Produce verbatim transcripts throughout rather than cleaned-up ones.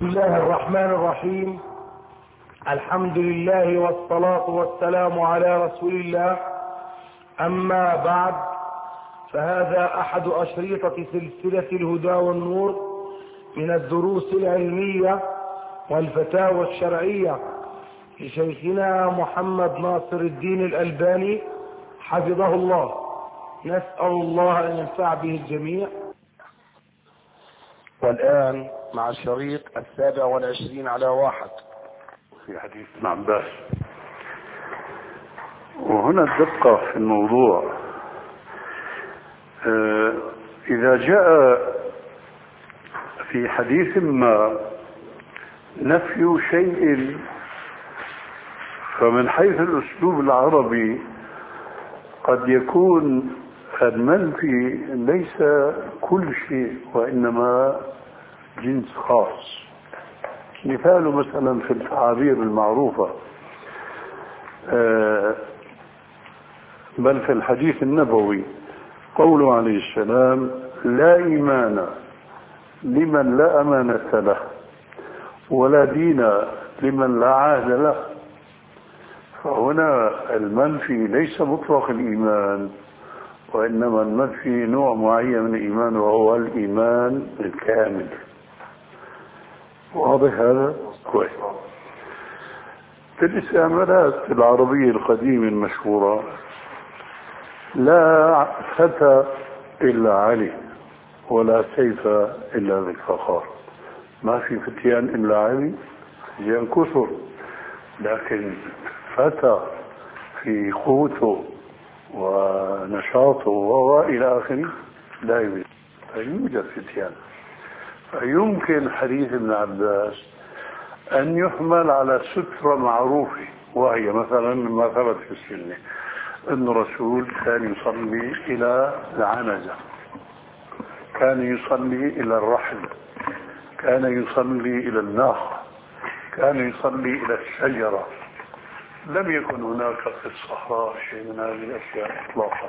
الله الرحمن الرحيم. الحمد لله والصلاة والسلام على رسول الله. أما بعد، فهذا أحد أشريطة سلسلة الهدى والنور من الدروس العلمية والفتاوى الشرعية لشيخنا محمد ناصر الدين الألباني حفظه الله. نسأل الله أن ينفع به الجميع. والآن مع الشريط السابع والعشرين على واحد في حديث ابن عباس. وهنا الدقة في الموضوع، إذا جاء في حديث ما نفي شيء، فمن حيث الأسلوب العربي قد يكون المنفي ليس كل شيء وإنما جنس خاص. مثال مثلا في التعابير المعروفة، بل في الحديث النبوي قوله عليه السلام: لا إيمان لمن لا أمانة له، ولا دين لمن لا عهد له. فهنا المنفي ليس مطلق الإيمان، وإنما المنفي نوع معين من الإيمان، وهو الإيمان الكامل. واضح هذا؟ كويس. في الاستعمالات العربية القديمة المشهورة: لا فتى إلا علي، ولا سيف إلا بالفخار. ما في فتيان إلا علي، فتيان كثر، لكن فتى في قوته ونشاطه وإلى آخره لا يوجد. فيوجد فتيان. فيمكن حديث ابن عباس أن يحمل على سترة معروفة، وهي مثلا ما ثبت في السنة أن الرسول كان يصلي إلى العنزة، كان يصلي إلى الرحل، كان يصلي إلى الناقة، كان يصلي إلى الشجرة. لم يكن هناك في الصحراء شيء من هذه الأشياء إطلاقا.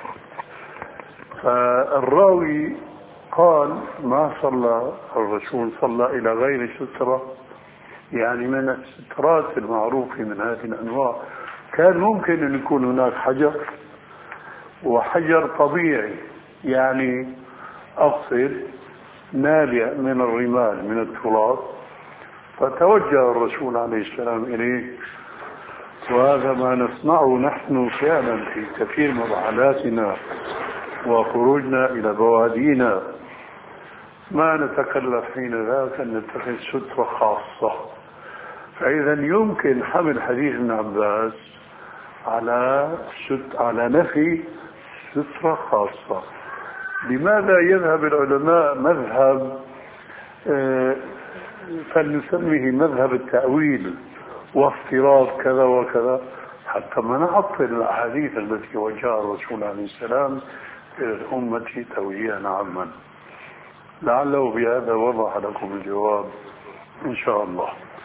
فالراوي قال: ما صلى الرسول، صلى إلى غير سترة، يعني من السترات المعروفة من هذه الأنواع. كان ممكن أن يكون هناك حجر، وحجر طبيعي، يعني أقصد نابع من الرمال من التراب، فتوجه الرسول عليه السلام إليه. وهذا ما نصنعه نحن فعلا في كثير من رحلاتنا وخروجنا إلى بوادينا. ما نتكلف حين ذاك أن نتخذ سترة خاصة. فإذا يمكن حمل حديث ابن عباس على ست على نفي سترة خاصة. لماذا يذهب العلماء مذهب آه فلنسميه مذهب التأويل وافتراض كذا وكذا، حتى ما نعطل الأحاديث التي وجاء الرسول عليه السلام إلى الأمة توجيها عاما؟ لعله بهذا وضح لكم الجواب إن شاء الله.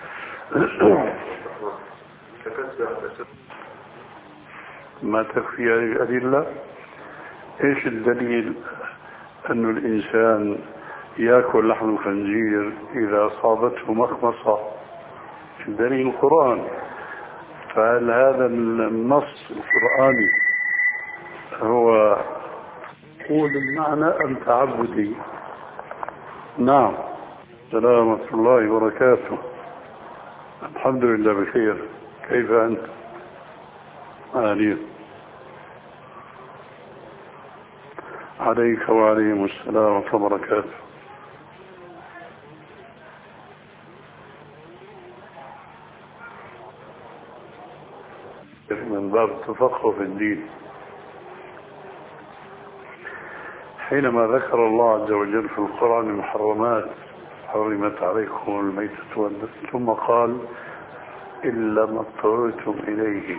ما تكفي هذه الأدلة؟ إيش الدليل أن الإنسان يأكل لحم الخنزير إذا أصابته مخمصة؟ الدليل القرآن. فهل هذا النص القرآني هو قول المعنى أم تعبدي؟ نعم. سلامة الله وبركاته. الحمد لله بخير. كيف أنت؟ آلين. عليك وعليهم السلام ورحمة الله وبركاته. من باب التفقه في الدين، حينما ذكر الله عز وجل في القرآن المحرمات: حرمت عليكم الميتة والدم، ثم قال: إلا ما اضطررتم إليه.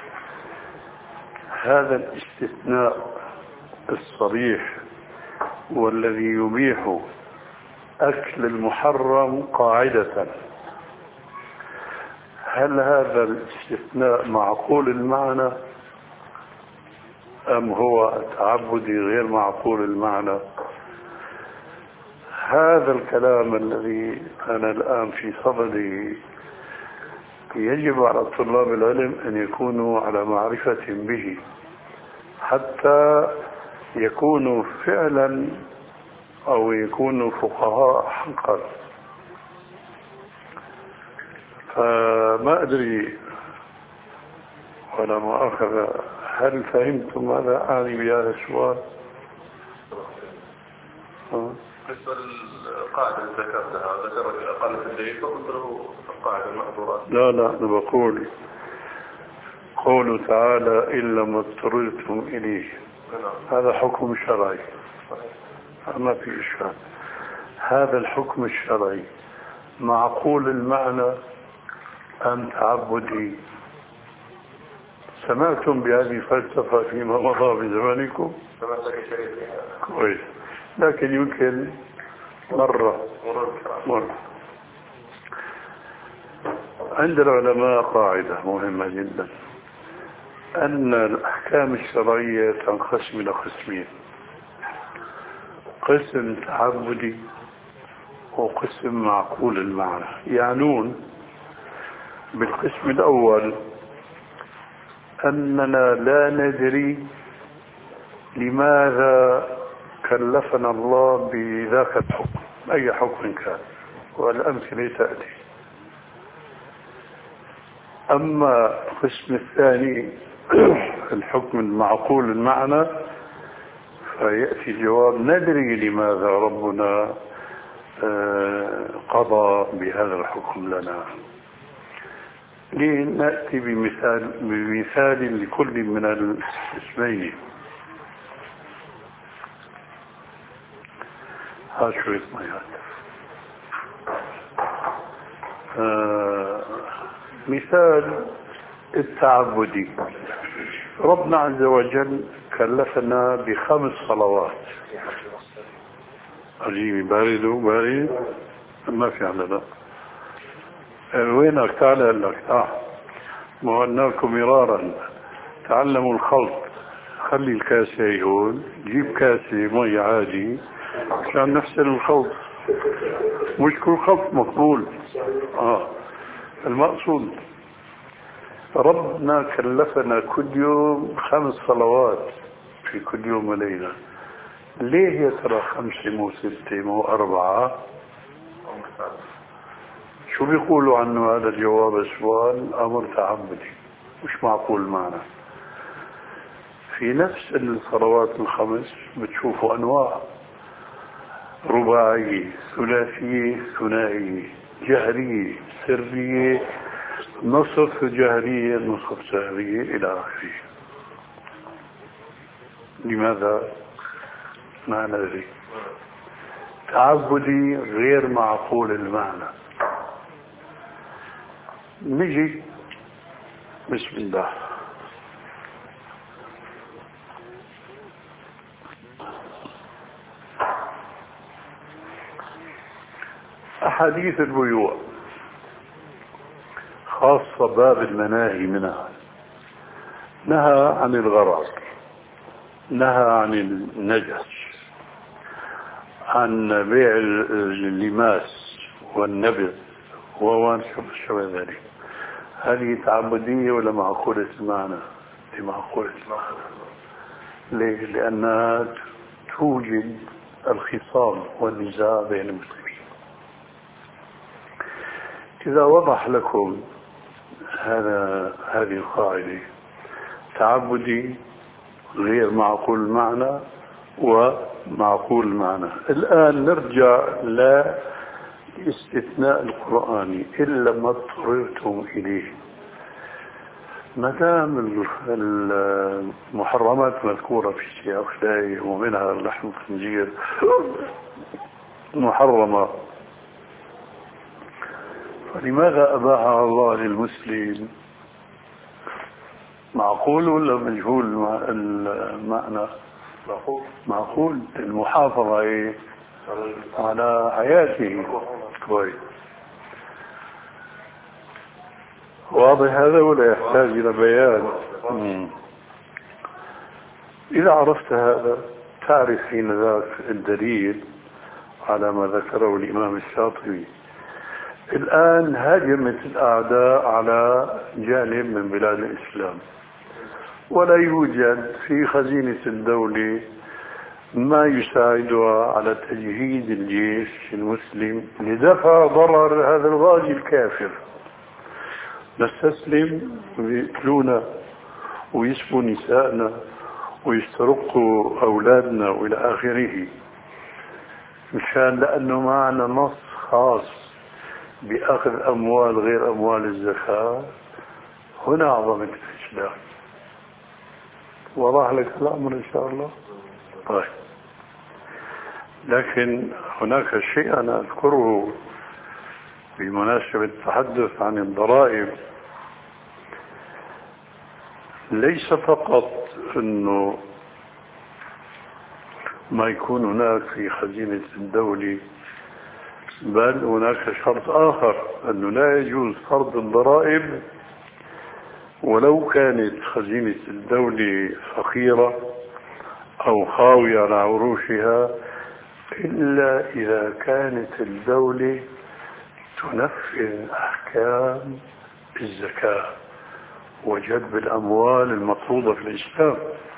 هذا الاستثناء الصريح والذي يبيح أكل المحرم قاعدة، هل هذا الاستثناء معقول المعنى أم هو تعبدي غير معقول المعنى؟ هذا الكلام الذي أنا الآن في صدده يجب على طلاب العلم أن يكونوا على معرفة به حتى يكونوا فعلا أو يكونوا فقهاء حقا. فما أدري ولا مؤاخذة، هل فهمتم ماذا أعني بهذا السؤال؟ بالنسبة للقاعدة اللي ذكرتها، ذكرت أقل في الدليل فقلت له القاعدة المحظورات. لا لا أنا بقول قوله تعالى إلا ما اضطررتم إليه، هذا حكم شرعي ما في إشكال. هذا الحكم الشرعي معقول المعنى أم تعبدي؟ سمعتم بهذه الفلسفة فيما مضى بزمانكم؟ كويس، لكن يمكن مرة مرة. عند العلماء قاعدة مهمة جدا، أن الأحكام الشرعية تنقسم إلى قسمين: قسم تعبدي وقسم معقول المعنى. يعنون بالقسم الأول أننا لا ندري لماذا كلفنا الله بذاك الحكم، أي حكم كان، والأمثلة تأتي. أما القسم الثاني الحكم المعقول المعنى، فيأتي الجواب: ندري لماذا ربنا قضى بهذا الحكم لنا. لنأتي بمثال, بمثال لكل من الاسمين. ها شوية ميات. آه مثال التعبدي، ربنا عز وجل كلفنا بخمس صلوات. أجيبي بارد بارد ما في على ذا. وينك؟ تعال لك. اه ما قلناكم مرارا تعلموا الخلط. خلي الكاسة هون، جيب كاسة مي عادي عشان نفس الخلط، مش كل خلط مقبول. اه المقصود ربنا كلفنا كل يوم خمس صلوات في كل يوم وليلة. ليه يا ترى خمسة مو ستة مو أربعة؟ شو بيقولوا عنه هذا الجواب؟ السؤال أمر تعبدي مش معقول معنا. في نفس الصلوات الخمس بتشوفوا أنواع: رباعية، ثلاثية، ثنائية، جهرية، سرية، نصف جهرية، نصف سرية، إلى آخره. لماذا؟ ما ندري. تعبدي غير معقول المعنى. نجي بسم الله. أحاديث البيوع خاصة باب المناهي منها، نهى عن الغرر، نهى عن النجس، عن بيع اللماس والنبذ وما شابه ذلك. هذه تعبدية ولا معقولة المعنى؟ دي معقولة المعنى. ليه؟ لأنها توجد الخصام والنزاع بين المسلمين. إذا وضح لكم هذا هذه القاعدة، تعبدي غير معقول المعنى ومعقول المعنى. الآن نرجع لاستثناء القرآن: إلا ما اضطررتم إليه. ما دام المحرمات مذكورة في سياق الآية ومنها لحم الخنزير محرمة، فلماذا أباحها الله للمسلم؟ معقول ولا مجهول المعنى؟ معقول. معقول. المحافظة إيه؟ على حياته. كويس. واضح هذا ولا يحتاج إلى بيان؟ مم. إذا عرفت هذا تعرف حين ذاك الدليل على ما ذكره الإمام الشاطبي. الآن هاجمت الأعداء على جانب من بلاد الإسلام، ولا يوجد في خزينة الدولة ما يساعدها على تجهيز الجيش المسلم لدفع ضرر هذا الغازي الكافر. نستسلم ويقتلونا ويسبوا نسائنا ويسترقوا أولادنا وإلى آخره، مشان لأنه معنا نص خاص بأخذ أموال غير أموال الزكاة. هنا عظمة الإسلام. وضح لك الأمر إن شاء الله. طيب، لكن هناك شيء أنا أذكره بمناسبة التحدث عن الضرائب. ليس فقط أنه ما يكون هناك في خزينة الدولة، بل هناك شرط آخر، أنه لا يجوز فرض الضرائب ولو كانت خزينة الدولة فقيرة أو خاوية على عروشها، إلا إذا كانت الدولة تنفذ أحكام الزكاة وجلب الأموال المطلوبة في الإسلام.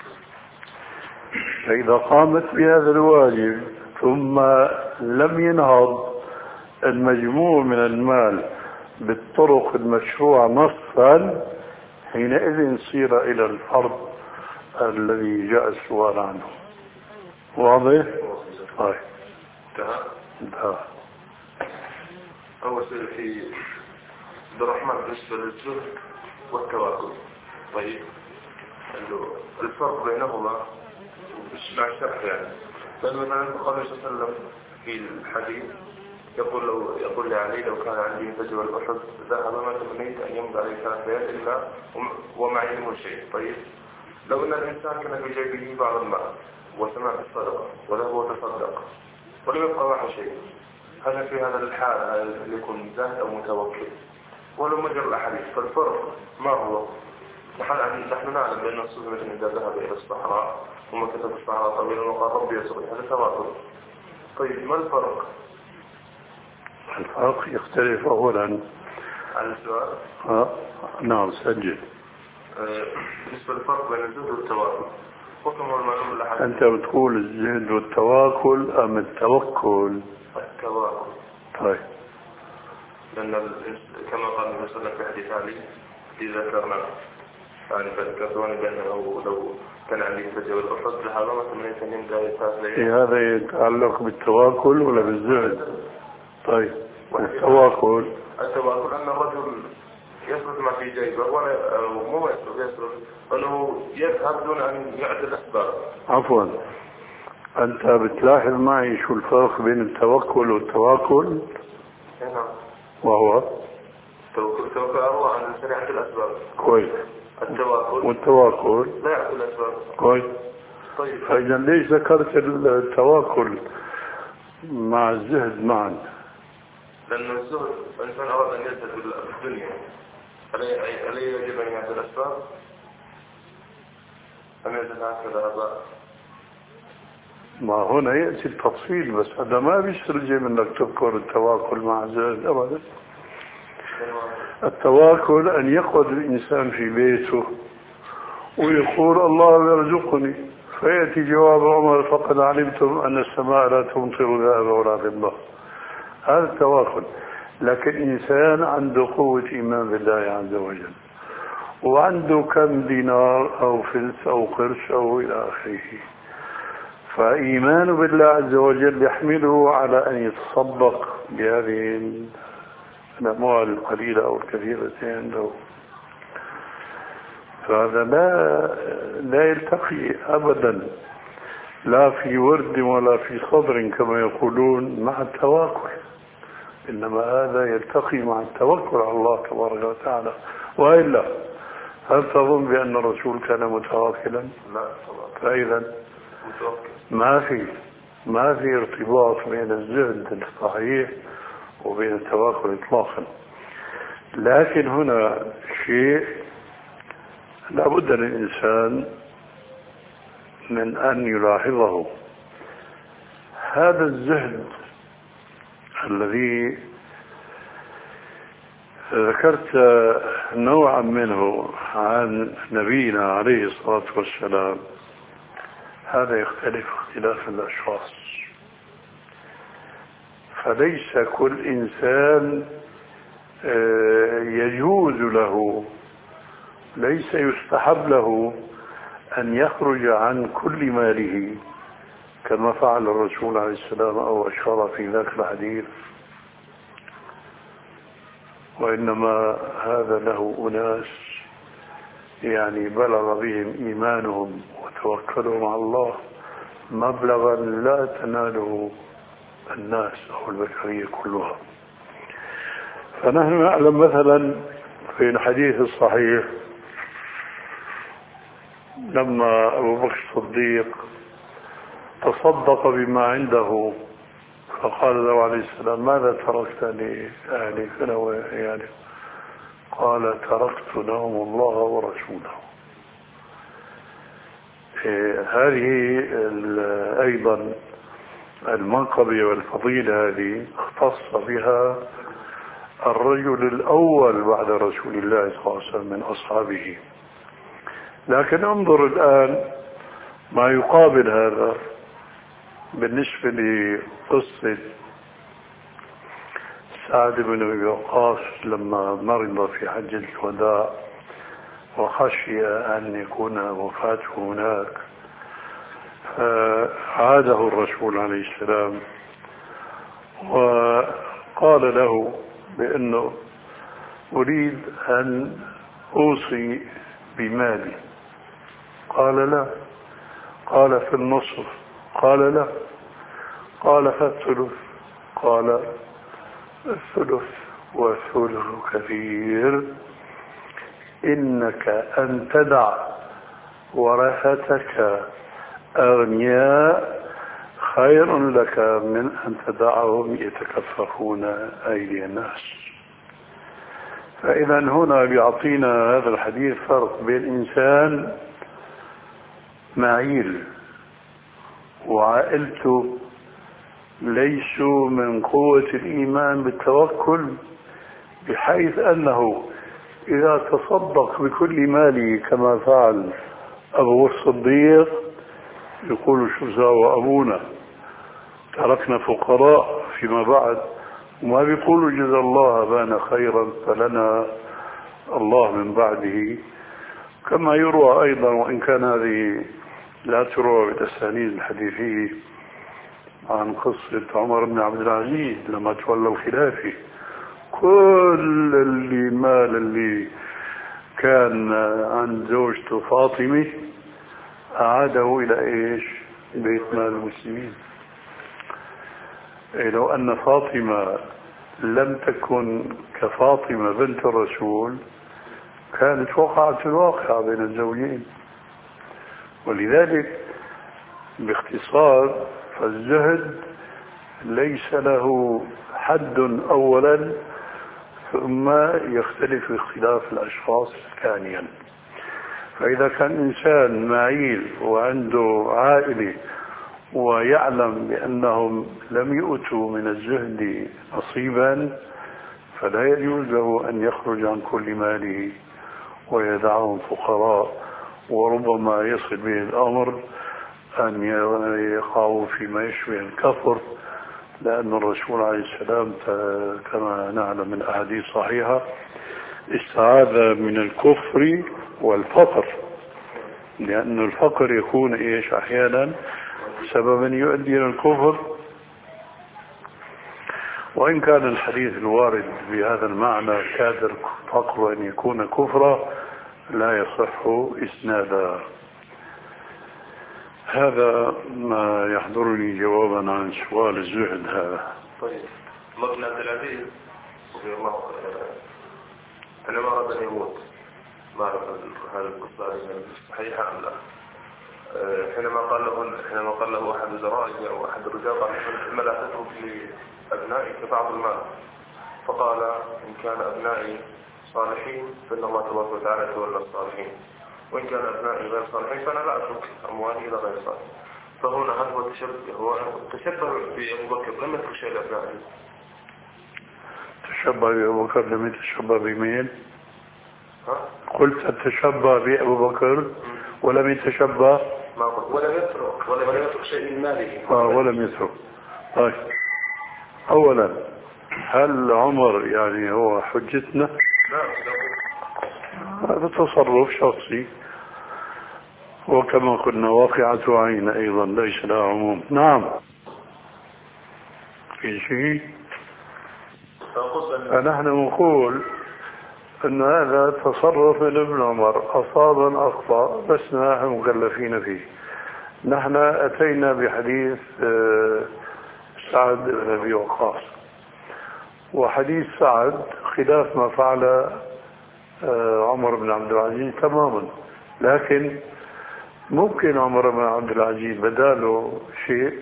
فإذا قامت بهذا الواجب ثم لم ينهض المجموع من المال بالطرق المشروعة نصا، حينئذ يصير إلى الفرض الذي جاء السؤال عنه. واضح؟ طيب. انتهى. أول شيء في عبد الرحمن بالنسبة للزهد والتواكل. طيب، الفرق بينهما مع الشرح يعني. لأن مثلا قال النبي صلى الله عليه وسلم في الحديث يقول لو يقول لعلي لو كان عندي مثل جبل أحد ذهب ما تمنيت أن يمضي عليه ثلاث ليال إلا ومعي منه شيء. طيب، لو أن الإنسان كان في جيبه بعض المال وسمع بالصدقة وذهب وتصدق ولم يبقى معه شيء، هل في هذا الحال هل يكون زاهد أو متوكل؟ ولو مجرى الأحاديث فالفرق ما هو؟ نحن نعلم بأن الرسول مثلا إذا ذهب إلى الصحراء ثم كتب الصحراء طويلا وقال ربي يسري، هذا تواكل. طيب، ما الفرق؟ الفرق يختلف أولا عن السؤال. آه. نعم سجل. آه. بالنسبة للفرق بين الزهد والتواكل، حكم المعلوم الأحاديث. أنت بتقول الزهد والتواكل أم التوكل؟ التواكل. طيب. لأن كما قال النبي صلى الله عليه وسلم في حديث علي إذا ذكرنا يعني فذكرتوني بأنه لو كان عندي فجوة الأحد لحرمت من يتنين داية تاسلية. هذا يتعلق بالتواكل ولا بالزهد؟ طيب، التواكل التواكل أن الرجل يصرف ما في جيبه ولا مو يصرف يصرف أنه يذهب دون أن يعد الأسباب. عفوا، أنت بتلاحظ معي شو الفرق بين التوكل والتواكل؟ نعم. وهو التوكل التوكل أروع عن الإنسان يعد الأسباب. كويس. التواكل والتواكل لا يعد الأسباب. كويس. طيب، فإذا ليش ذكرت التواكل مع الزهد معا؟ لأن الزهد الإنسان أراد أن يزهد في الدنيا، هل يجب أن يعد الأسباب؟ أم يزهد هكذا هذا؟ ما هنا يأتي التفصيل، بس هذا ما بيستلزم انك تذكر التواكل مع الزهد ابدا. التواكل ان يقعد الانسان في بيته ويقول الله يرزقني، فيأتي جواب عمر فقد علمتم ان السماء لا تمطر ذهب ولا فضة. هذا التواكل. لكن انسان عنده قوة ايمان بالله عز وجل وعنده كم دينار او فلس او قرش او الى اخره، فإيمانه بالله عز وجل يحمله على أن يتصدق بهذه الأموال القليلة أو الكثيرة عنده. فهذا لا لا يلتقي أبدا، لا في ورد ولا في صدر كما يقولون مع التواكل، إنما هذا يلتقي مع التوكل على الله تبارك وتعالى. وإلا هل تظن بأن الرسول كان متواكلا؟ لا. فإذا ما في ما في ارتباط بين الزهد الصحيح وبين التواكل اطلاقا. لكن هنا شيء لابد للإنسان من أن يلاحظه. هذا الزهد الذي ذكرت نوعا منه عن نبينا عليه الصلاة والسلام، هذا يختلف اختلاف الأشخاص. فليس كل إنسان يجوز له، ليس يستحب له أن يخرج عن كل ماله كما فعل الرسول عليه السلام أو أشار في ذاك الحديث، وإنما هذا له أناس يعني بلغ بهم إيمانهم وتوكلهم على الله مبلغا لا تناله الناس أو البشرية كلها. فنحن نعلم مثلا في الحديث الصحيح لما أبو بكر الصديق تصدق بما عنده فقال له عليه السلام ماذا تركت لأهلك؟ يعني قال تركت لهم الله ورسوله. هذه أيضا المنقبة والفضيلة هذه اختص بها الرجل الأول بعد رسول الله صلى الله عليه وسلم من أصحابه. لكن انظر الآن ما يقابل هذا بالنسبة لقصة سعد بن أبي وقاص لما مرض في حجة الوداع وخشي أن يكون وفاته هناك، فعاده الرسول عليه السلام وقال له بأنه أريد أن أوصي بمالي. قال لا. قال في النصف. قال لا. قال فالثلث. قال الثلث والثلث كثير، إنك أن تدع ورثتك أغنياء خير لك من أن تدعهم يتكففون أيدي الناس. فإذا هنا بيعطينا هذا الحديث فرق بين إنسان معيل وعائلته ليسوا من قوة الإيمان بالتوكل بحيث أنه إذا تصدق بكل ماله كما فعل أبو الصديق يقول شو ساوى أبونا تركنا فقراء فيما بعد، وما بيقولوا جزا الله بان خيرا فلنا الله من بعده، كما يروى أيضا وإن كان هذه لا تروى بالأسانيد الحديثية عن قصة عمر بن عبد العزيز لما تولى الخلافة كل اللي مال اللي كان عند زوجته فاطمة أعاده إلى إيش؟ بيت مال المسلمين. لو أن فاطمة لم تكن كفاطمة بنت الرسول كانت وقعت الواقعة بين الزوجين. ولذلك باختصار فالزهد ليس له حد أولا ثم يختلف اختلاف الأشخاص ثانيا. فإذا كان إنسان معيل وعنده عائلة ويعلم بأنهم لم يؤتوا من الزهد نصيبا فلا يجوز له أن يخرج عن كل ماله ويدعهم فقراء، وربما يصل به الأمر أن يقعوا فيما يشبه الكفر، لأن الرسول عليه السلام كما نعلم من أحاديث صحيحة استعاذ من الكفر والفقر، لأن الفقر يكون إيش أحيانا سببا يؤدي إلى الكفر. وإن كان الحديث الوارد بهذا المعنى كادر فقر أن يكون كفرا لا يصح إسنادا. هذا ما يحضرني جوابا عن سؤال الزهد هذا. طيب عمر بن عبد العزيز رضي الله عنه حينما أراد أن يموت، ما أعرف هذه القصة صحيحة أم لا، حينما قال له حينما قال له أحد زرائه أو أحد الرجال قال ما لا تترك لأبنائك بعض المال، فقال إن كان أبنائي صالحين فإن الله تبارك وتعالى يتولى الصالحين، وإن كان أبنائي غير صالحين فأنا لا أترك أموالي إلى غير صالح. فهنا هل هو تشبه هو تشبه بأبو بكر لم يترك شيء لأبنائه تشبه بأبو بكر لم يتشبه بمين؟ قلت تشبه بأبو بكر ولم يتشبه ولم يترك ولم يترك شيء من ماله. آه ولم يترك. طيب أولا هل عمر يعني هو حجتنا؟ هذا تصرف شخصي، وكما قلنا واقعة عين أيضا ليس لها عموم. نعم في شيء، فنحن نقول أن هذا تصرف من ابن عمر، أصاب أخطأ، بس نحن مكلفين فيه. نحن أتينا بحديث سعد بن أبي وقاص، وحديث سعد خلاف ما فعل عمر بن عبد العزيز تماما، لكن ممكن عمر بن عبد العزيز بداله شيء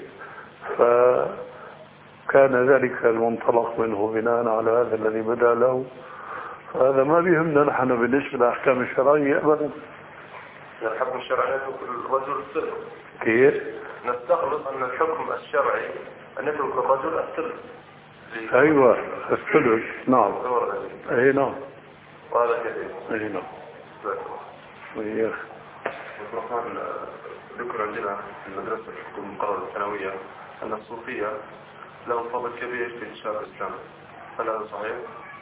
فكان ذلك المنطلق منه بناء على هذا الذي بدا له، فهذا ما بيهمنا نحن بالنسبة للأحكام الشرعية أبدا. الحكم الشرعي يترك الرجل السر. كيف؟ نستغرب أن الحكم الشرعي أن يترك الرجل السر. أيوة الثلث. نعم أي نعم وهذا كثير. أي نعم. وياك ذكر عندنا في المدرسة في المقررة الثانوية أن الصوفية لهم فضل كبير في إنشاء الإسلام، هل هذا صحيح؟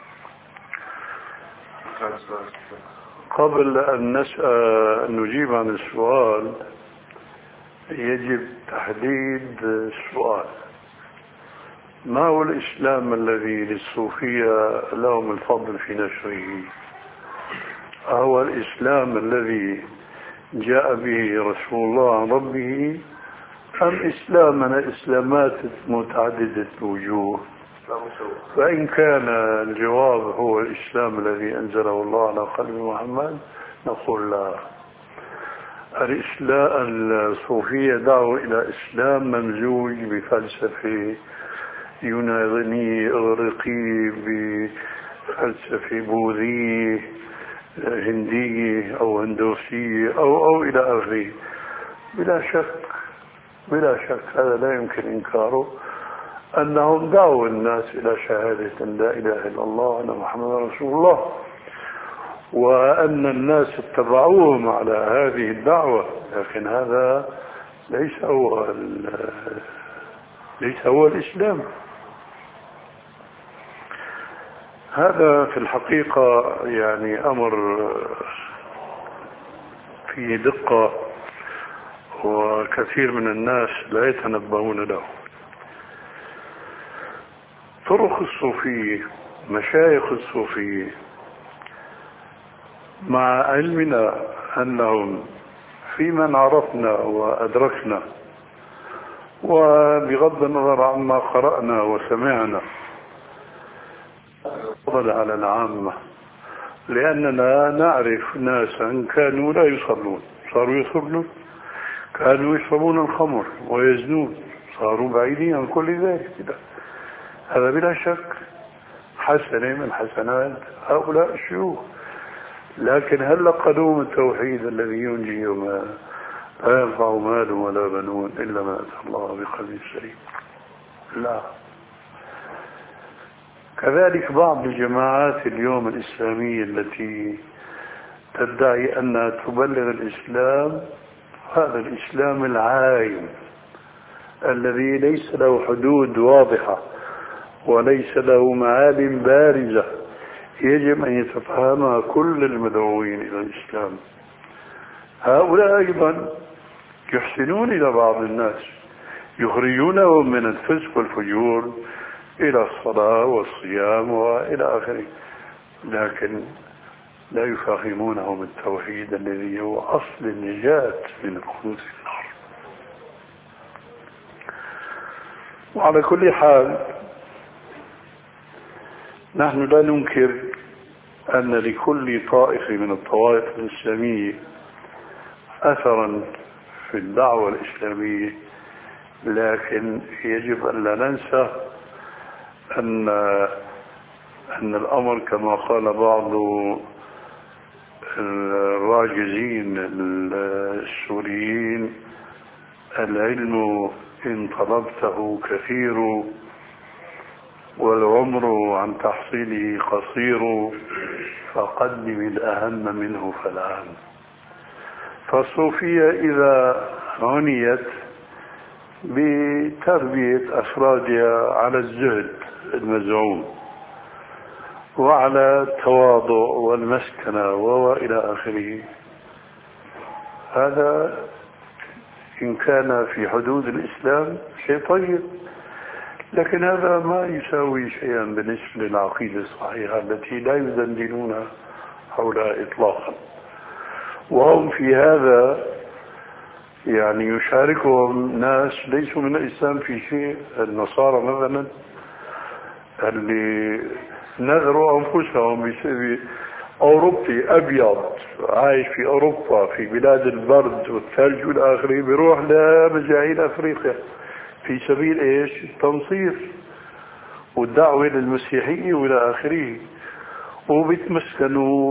قبل أن نسأل نجيب عن السؤال يجب تحديد السؤال. ما هو الإسلام الذي للصوفية لهم الفضل في نشره؟ هو الإسلام الذي جاء به رسول الله عن ربه، أم إسلامنا إسلامات متعددة الوجوه؟ فإن كان الجواب هو الإسلام الذي أنزله الله على قلب محمد نقول لا. الإسلام الصوفية دعوا إلى إسلام ممزوج بفلسفة يوناني إغريقي بفلسفة بوذية هندية أو هندوسية أو أو إلى آخره. بلا شك بلا شك هذا لا يمكن إنكاره، أنهم دعوا الناس إلى شهادة لا إله إلا الله وأن محمد رسول الله، وأن الناس اتبعوهم على هذه الدعوة، لكن هذا ليس هو ليس هو الإسلام. هذا في الحقيقة يعني أمر فيه دقة، وكثير من الناس لا يتنبهون له. طرق الصوفية، مشايخ الصوفية، مع علمنا أنهم في من عرفنا وأدركنا، وبغض النظر عما قرأنا وسمعنا، فضل على العامة، لأننا نعرف ناسا كانوا لا يصلون صاروا يصلون، كانوا يشربون الخمر ويزنون صاروا بعيدين عن كل ذلك. هذا بلا شك حسنة من حسنات هؤلاء الشيوخ، لكن هل لقدوم التوحيد الذي ينجي وما لا ينفع مال ولا بنون إلا ما أتى الله بقلب سليم؟ لا. كذلك بعض الجماعات اليوم الإسلامية التي تدعي أنها تبلغ الإسلام، هذا الإسلام العايم الذي ليس له حدود واضحة وليس له معالم بارزة يجب أن يتفهمها كل المدعوين إلى الإسلام. هؤلاء أيضا يحسنون إلى بعض الناس، يخرجونهم من الفسق والفجور إلى الصلاة والصيام وإلى آخره، لكن لا يفهمونهم التوحيد الذي هو أصل النجاة من الخلود في النار. وعلى كل حال نحن لا ننكر أن لكل طائفة من الطوائف الإسلامية أثرا في الدعوة الإسلامية، لكن يجب أن لا ننسى أن أن الأمر كما قال بعض الراجزين السوريين: العلم إن طلبته كثير والعمر عن تحصيله قصير فقدم الأهم منه فالأهم. فالصوفية إذا عنيت بتربية أفرادها على الزهد المزعوم وعلى التواضع والمسكنة وإلى آخره، هذا إن كان في حدود الإسلام شيء طيب، لكن هذا ما يساوي شيئا بالنسبة للعقيدة الصحيحة التي لا يدندنون حولها إطلاقا. وهم في هذا يعني يشاركهم ناس ليسوا من الإسلام في شيء. النصارى مثلا اللي نذروا أنفسهم أوروبي أبيض عايش في أوروبا في بلاد البرد والثلج والآخرين بيروح لمجاهيل أفريقيا في سبيل إيش؟ التنصير والدعوة للمسيحية وإلى آخره، وبيتمسكنوا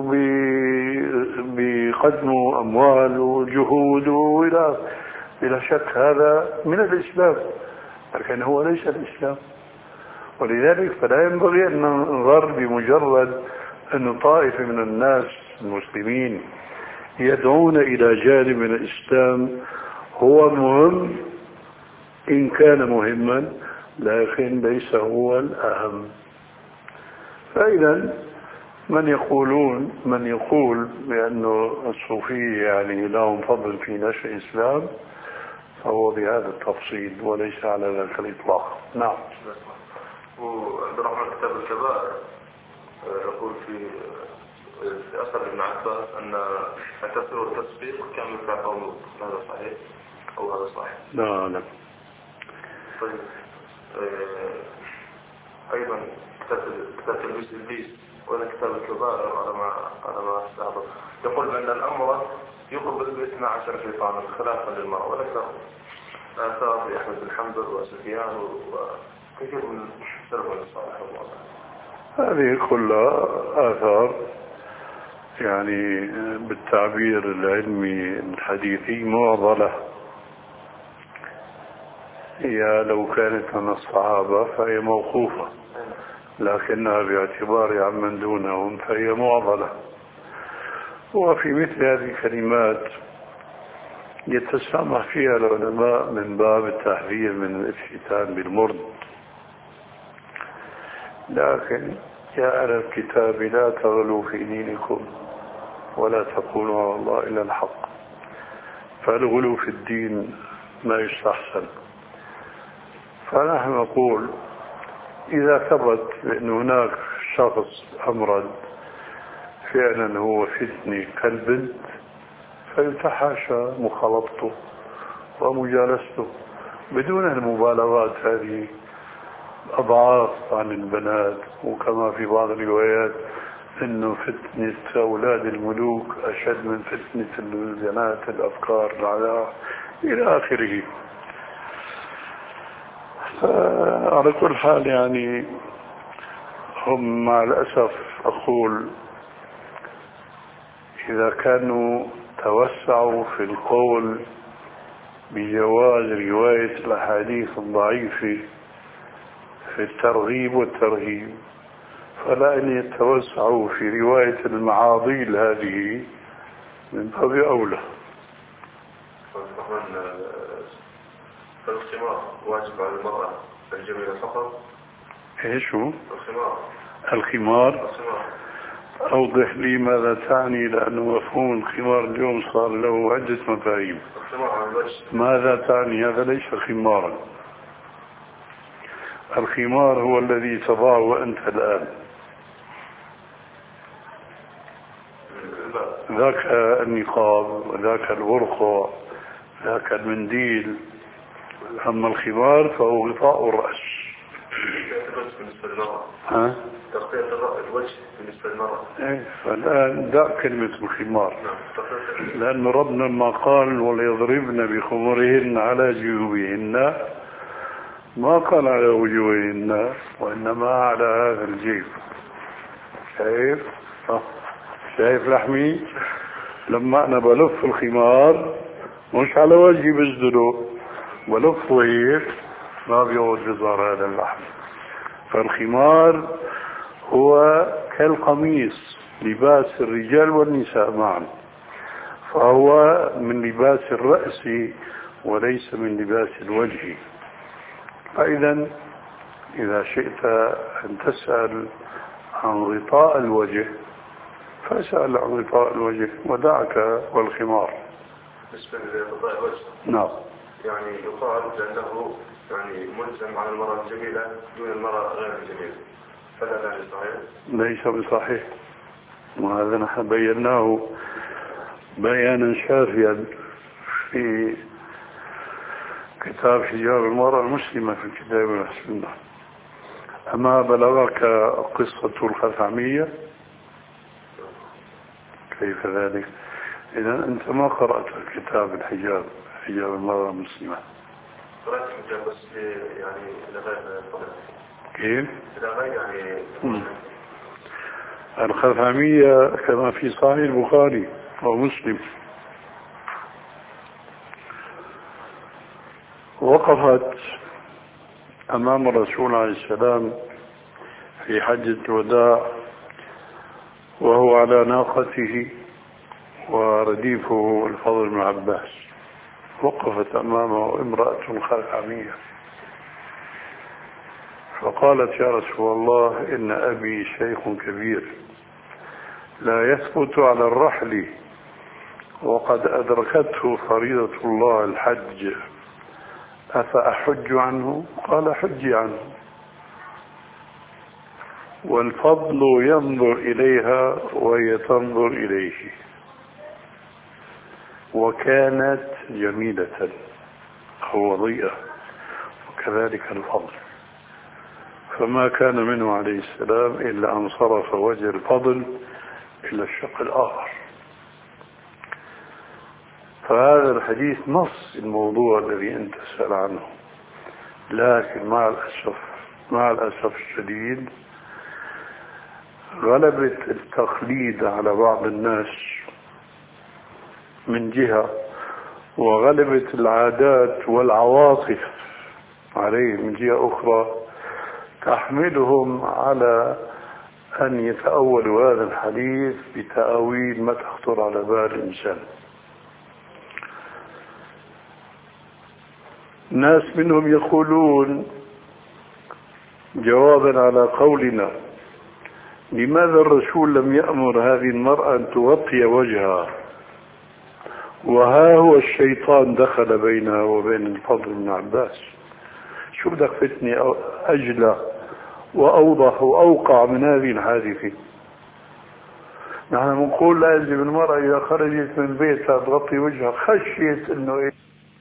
بيقدموا أموال وجهود وإلى بلا شك هذا من الإسلام، لكن هو ليس الإسلام. ولذلك فلا ينبغي أن ننظر بمجرد أن طائفة من الناس المسلمين يدعون إلى جانب من الإسلام هو مهم إن كان مهما، لكن ليس هو الأهم. فإذا من يقولون من يقول بأنه الصوفية يعني لهم فضل في نشر الإسلام فهو بهذا التفصيل وليس على ذلك الإطلاق. نعم. وعبد الرحمن كتاب الكبائر يقول في في أثر ابن عباس أن التفسير والتصديق كان من فعل قوم لوط، هذا صحيح أو هذا صحيح؟ لا لا. طيب أيضا كتاب كتاب تلبيس إبليس ولا كتاب الكبائر على ما على ما استعرض يقول بأن الأمر يقبل باثنى عشر شيطانا خلافا للمرء، وذكر آثار في أحمد بن حنبل وسفيان وكثير من سلف الصالح. هذه كلها آثار يعني بالتعبير العلمي الحديثي معضلة، هي لو كانت من الصحابة فهي موقوفة، لكنها باعتبار عمن دونهم فهي معضلة. وفي مثل هذه الكلمات يتسامح فيها العلماء من باب التحذير من الافتتان بالمرد، لكن يا أهل الكتاب لا تغلوا في دينكم ولا تقولوا على الله إلا الحق، فالغلو في الدين ما يستحسن. فنحن نقول إذا ثبت بأن هناك شخص أمرض فعلا هو فتني كالبنت فيتحاشى مخالطته ومجالسته بدون المبالغات هذه أضعاف عن البنات. وكما في بعض الروايات أنه فتنة أولاد الملوك أشد من فتنة البنات الأفكار العلاء إلى آخره. على كل حال يعني هم مع الأسف أقول إذا كانوا توسعوا في القول بجواز رواية الأحاديث الضعيفة في الترغيب والترهيب فلا أن يتوسعوا في رواية المعاضيل هذه من باب أولى. الخمار واجب على المرأة الجميلة فقط؟ ايش هو؟ الخمار. الخمار؟ الخمار. أوضح لي ماذا تعني، لأنه مفهوم الخمار اليوم صار له عدة مفاهيم. الخمار على الوجه. ماذا تعني؟ هذا ليس خمارا. الخمار هو الذي تضعه أنت الآن، ذاك النقاب وذاك الورقة ذاك المنديل. أما الخمار فهو غطاء الرأس. بالنسبة للمرأة. ها؟ تغطية الوجه بالنسبة للمرأة. إيه، فالآن دع كلمة الخمار، لأن ربنا ما قال وليضربن بخمرهن على جيوبهن ما قال على وجوههن وإنما على هذا الجيب. شايف؟ شايف لحمي؟ لما أنا بلف الخمار مش على وجهي بسدله، بلفه هيك ما بيعود بظهر هذا اللحم. فالخمار هو كالقميص، لباس الرجال والنساء معا، فهو من لباس الرأس وليس من لباس الوجه. فإذا إذا شئت أن تسأل عن غطاء الوجه فاسأل عن غطاء الوجه ودعك والخمار. بالنسبة لغطاء الوجه نعم، يعني يقال لأنه يعني ملزم على المرأة الجميلة دون المرأة غير الجميلة، فهذا يعني صحيح؟ ليس بصحيح، وهذا نحن بيناه بيانا شافيا في كتاب حجاب المرأة المسلمة في الكتاب والسنة. أما بلغك قصة الخثعمية؟ كيف ذلك؟ إذا أنت ما قرأت كتاب الحجاب، حجاب المرأة المسلمة. قرأت الحجاب بس يعني إلى غير الطلب. كيف؟ إلى غير يعني مم. الخثعمية كما في صحيح البخاري ومسلم، وقفت أمام الرسول عليه السلام في حجة الوداع وهو على ناقته ورديفه الفضل بن عباس، وقفت أمامه امرأة خثعمية فقالت: يا رسول الله، إن أبي شيخ كبير لا يثبت على الرحل وقد أدركته فريضة الله الحج، أفأحج عنه؟ قال: حجي عنه. والفضل ينظر إليها وهي تنظر إليه، وكانت جميلة أو وضيئة، وكذلك الفضل، فما كان منه عليه السلام إلا أن صرف وجه الفضل إلى الشق الآخر. فهذا الحديث نص الموضوع الذي أنت تسأل عنه، لكن مع الأسف مع الأسف الشديد غلبت التقليد على بعض الناس من جهة، وغلبت العادات والعواطف عليه من جهة أخرى، تحملهم على أن يتأولوا هذا الحديث بتأويل ما تخطر على بال الإنسان. ناس منهم يقولون جوابا على قولنا: لماذا الرسول لم يأمر هذه المرأة أن تغطي وجهها، وها هو الشيطان دخل بينها وبين الفضل بن عباس؟ شو بدك فتني أجلى وأوضح وأوقع من هذه الحادثة؟ نحن نقول لا يجب المرأة إذا خرجت من بيتها تغطي وجهها خشية أنه إيه؟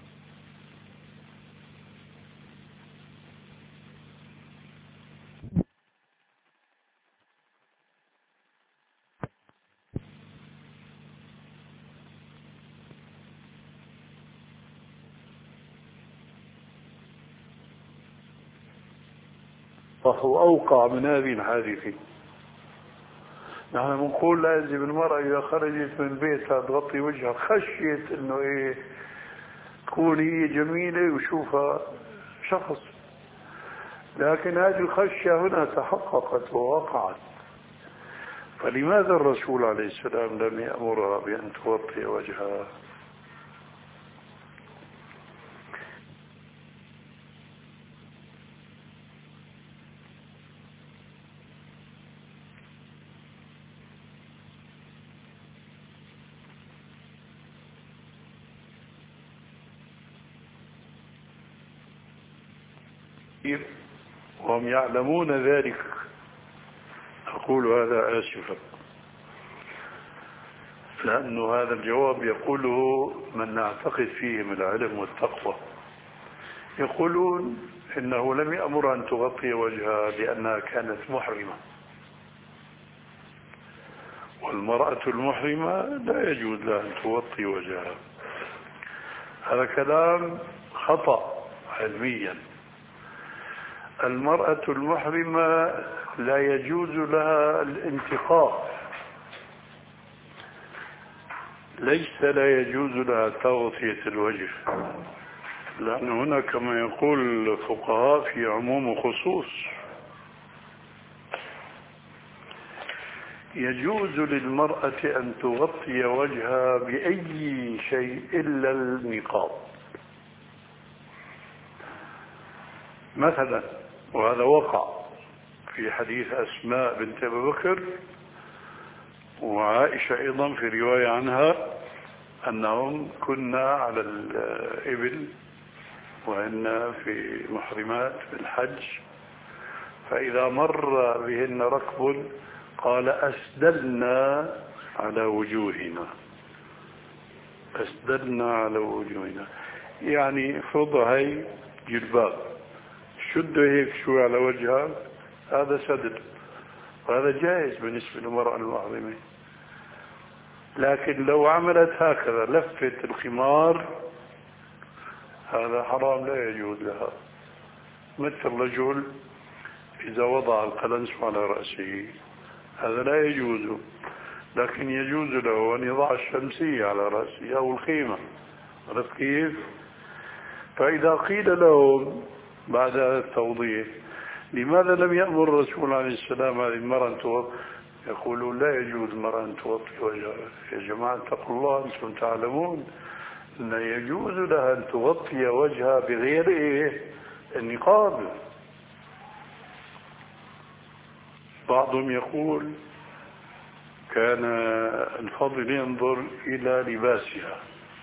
فهو أوقع من هذه الحادثة. نحن نقول لا يجب المرأة إذا خرجت من بيتها تغطي وجهها خشية أنه إيه؟ تكون هي جميلة ويشوفها شخص، لكن هذه الخشية هنا تحققت ووقعت. فلماذا الرسول عليه السلام لم يأمرها بأن تغطي وجهها؟ وهم يعلمون ذلك. أقول هذا آسفا، لأن هذا الجواب يقوله من نعتقد فيهم العلم والتقوى. يقولون إنه لم يأمر أن تغطي وجهها لأنها كانت محرمة، والمرأة المحرمة لا يجوز لها أن تغطي وجهها. هذا كلام خطأ علميا. المرأة المحرمة لا يجوز لها الانتقاء، ليس لا يجوز لها تغطية الوجه، لأن هنا كما يقول الفقهاء في عموم وخصوص. يجوز للمرأة أن تغطي وجهها بأي شيء إلا النقاب مثلا، وهذا وقع في حديث أسماء بنت أبي بكر وعائشة أيضا في رواية عنها أنهم كنا على الإبل وإن في محرمات بالحج، فإذا مر بهن ركب قال أسدلنا على وجوهنا، أسدلنا على وجوهنا، يعني فرضها هي جلباب، شد هيك شوي على وجهها، هذا سدل، وهذا جائز بالنسبة للمرأة المحرمة. لكن لو عملت هكذا لفت الخمار هذا حرام، لا يجوز لها. مثل الرجل إذا وضع القلنس على رأسه هذا لا يجوز، لكن يجوز له أن يضع الشمسية على رأسه أو الخيمة. عرفت كيف؟ فإذا قيل لهم بعد التوضيح لماذا لم يأمر الرسول عليه السلام هذه المرأة أن توضي، يقولون لا يجوز المرأة أن توطي وجهها. يا جماعة اتقوا الله، أنتم تعلمون أن يجوز لها أن تغطي وجهها بغير إيه؟ النقاب. بعضهم يقول كان الفضل ينظر إلى لباسها،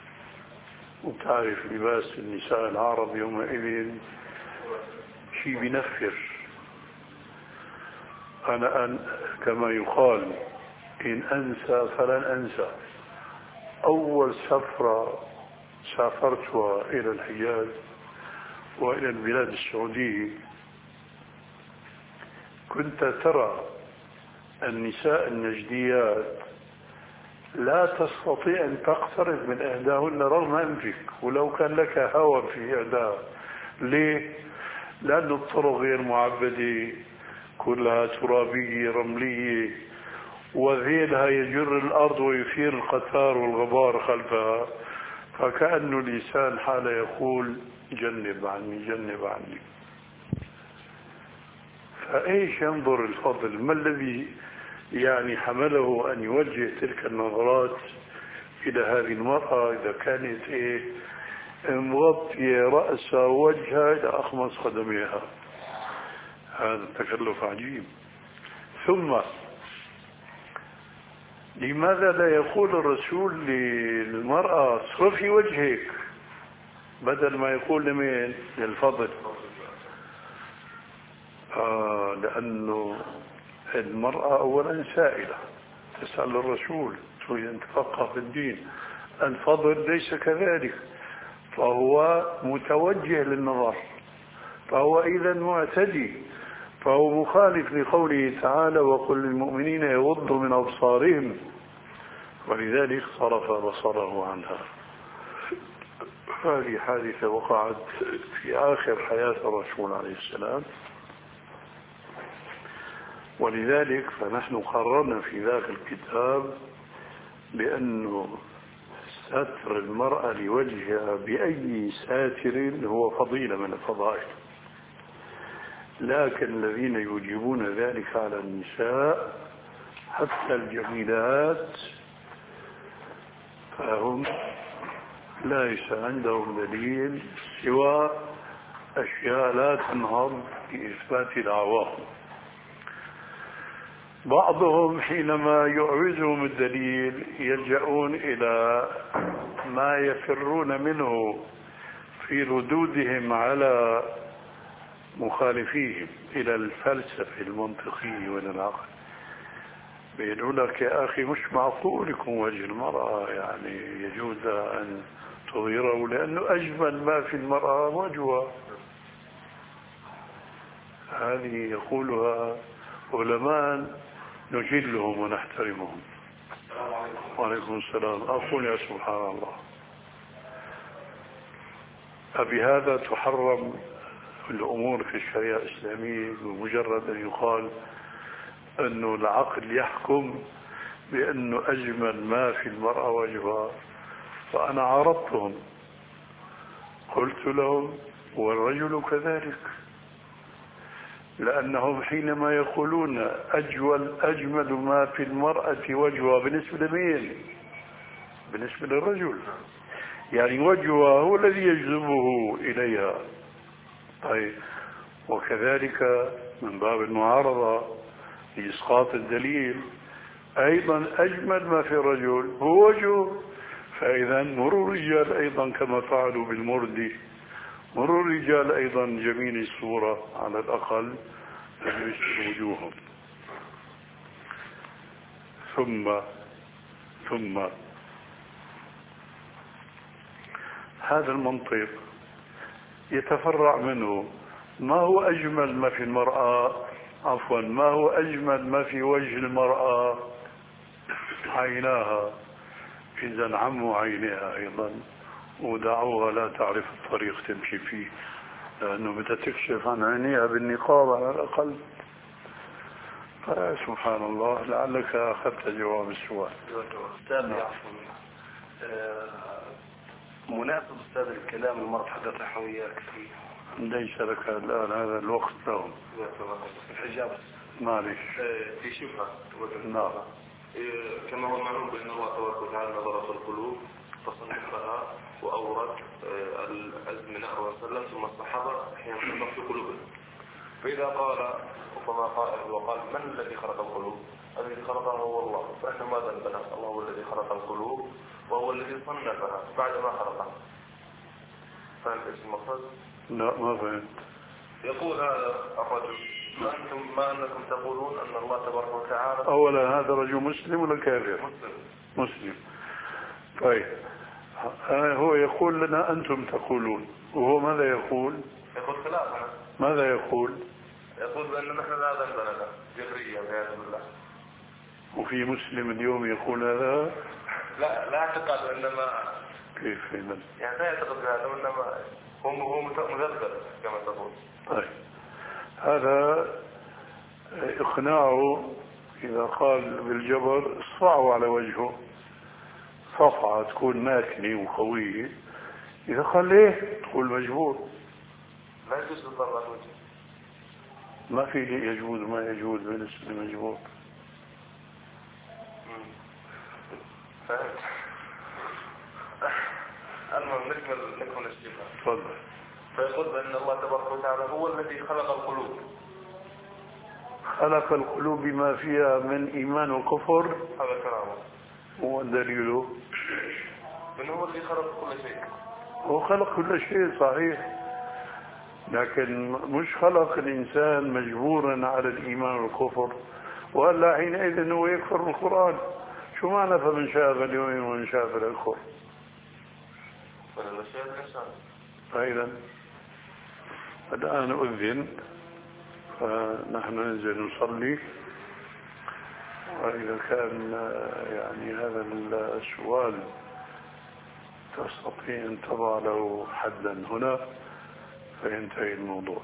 وتعرف لباس النساء العرب يومئذ شيء بنفر. أنا أن كما يقال إن أنسى فلن أنسى، أول سفرة سافرتها إلى الحجاز وإلى البلاد السعودية كنت ترى النساء النجديات لا تستطيع أن تقترب من إحداهن رغم أنفك ولو كان لك هوى في إحداها. ليه؟ لأن الطرق غير معبدة، كلها ترابية رملية، وذيلها يجر الأرض ويثير القطار والغبار خلفها، فكأنه الإنسان حال يقول جنب عني جنب عني. فإيش ينظر الفضل؟ ما الذي يعني حمله أن يوجه تلك النظرات إلى هذه المرأة إذا كانت إيه مغطية رأسها ووجهها إلى أخمص قدميها؟ هذا تكلف عجيب. ثم لماذا لا يقول الرسول للمرأة اصرفي وجهك بدل ما يقول لمين؟ للفضل. آه لأنه المرأة أولا سائلة تسأل الرسول تريد أن تفقه في الدين، الفضل ليس كذلك، فهو متوجه للنظر، فهو إذا معتدي، فهو مخالف لقوله تعالى وقل للمؤمنين يغضوا من أبصارهم، ولذلك صرف بصره عنها. هذه حادثة وقعت في آخر حياة الرسول عليه السلام، ولذلك فنحن قررنا في ذاك الكتاب بأنه ستر المرأة لوجهها بأي ساتر هو فضيلة من الفضائل، لكن الذين يوجبون ذلك على النساء حتى الجميلات فهم ليس عندهم دليل سوى أشياء لا تنهض بإثبات دعواهم. بعضهم حينما يعوزهم الدليل يلجؤون إلى ما يفرون منه في ردودهم على مخالفيهم إلى الفلسفة المنطقية وإلى العقل. بيقولوا لك يا أخي مش معقول يكون وجه المرأة يعني يجوز أن تظهره لأنه أجمل ما في المرأة وجهها. هذه يقولها علماء نجلهم ونحترمهم. وعليكم السلام. أقول يا سبحان الله، أبهذا تحرم الأمور في الشريعة الإسلامية بمجرد أن يقال أنه العقل يحكم بأنه أجمل ما في المرأة وجهها؟ فأنا عارضتهم قلت لهم والرجل كذلك، لأنهم حينما يقولون أجمل أجمل ما في المرأة وجهها بالنسبة لمين؟ بالنسبة للرجل، يعني وجهها هو الذي يجذبه إليها. طيب، وكذلك من باب المعارضة لإسقاط الدليل أيضا أجمل ما في الرجل هو وجهه، فإذا مروا الرجال أيضا كما فعلوا بالمردي، مروا الرجال أيضا جميل الصورة على الأقل يشبه وجوههم. ثم ثم هذا المنطق يتفرع منه ما هو أجمل ما في المرأة، عفوا ما هو أجمل ما في وجه المرأة؟ عيناها، إذا عموا عينيها أيضا ودعوها لا تعرف الطريق تمشي فيه، لأنه بدها تكشف عن عينيها بالنقاب على الأقل. سبحان الله، لعلك أخذت جواب السؤال. أستاذ يعفو، مناسب أستاذ الكلام المرة تحدثنا وياك فيه، ليس لك الآن هذا الوقت لهم. الحجاب معلش في شبهة. نعم. كما هو معلوم بأن الله تبارك وتعالى نظر في القلوب فصنفها وأورد الأزمنة وسلم ثم الصحابة حين نظر في قلوبهم. فإذا قال وما قال وقال من الذي خلق القلوب؟ الذي خلقها هو الله، فإحنا ماذا نبنى؟ الله هو الذي خلق القلوب وهو الذي صنفها بعد ما خلقها. فهمت ايش المقصد؟ لا ما فهمت. يقول هذا الرجل ما أنتم ما أنكم تقولون أن الله تبارك وتعالى. أولا هذا رجل مسلم ولا كافر؟ مسلم. مسلم. طيب هو يقول لنا أنتم تقولون، وهو ماذا يقول؟ يقول خلافنا. ماذا يقول؟ يقول بأن نحن لا ذنب لنا جبرية والعياذ بالله. وفي مسلم اليوم يقول هذا؟ لا لا اعتقد، إنما كيف من؟ يعني لا يعتقد بهذا، وإنما هو هو مذبذب كما تقول. طيب هذا إقناعه إذا قال بالجبر اصفعوا على وجهه صفعة تكون ماكنة وقوية، إذا قال ليه تقول مجبور. لا يجوز للضرب على الوجه. ما في يجوز ما يجوز بالنسبة للمجبور. فهمت. المهم نكمل نكمل الشبهة. تفضل. فيقول بأن الله تبارك وتعالى هو الذي خلق القلوب. خلق القلوب بما فيها من إيمان وكفر. هذا كلامه. ودليله من هو الذي خلق كل شيء. هو خلق كل شيء صحيح، لكن مش خلق الإنسان مجبورا على الإيمان والكفر، ولا حينئذ هو يكفر بالقرآن. شو معنى فمن شاء فليؤمن ومن شاء فليكفر؟ فالمشيئة الإنسان. فإذا الآن أذن فنحن ننزل نصلي، وإذا كان يعني هذا السؤال تستطيع أن تضع له حدا هنا فينتهي الموضوع.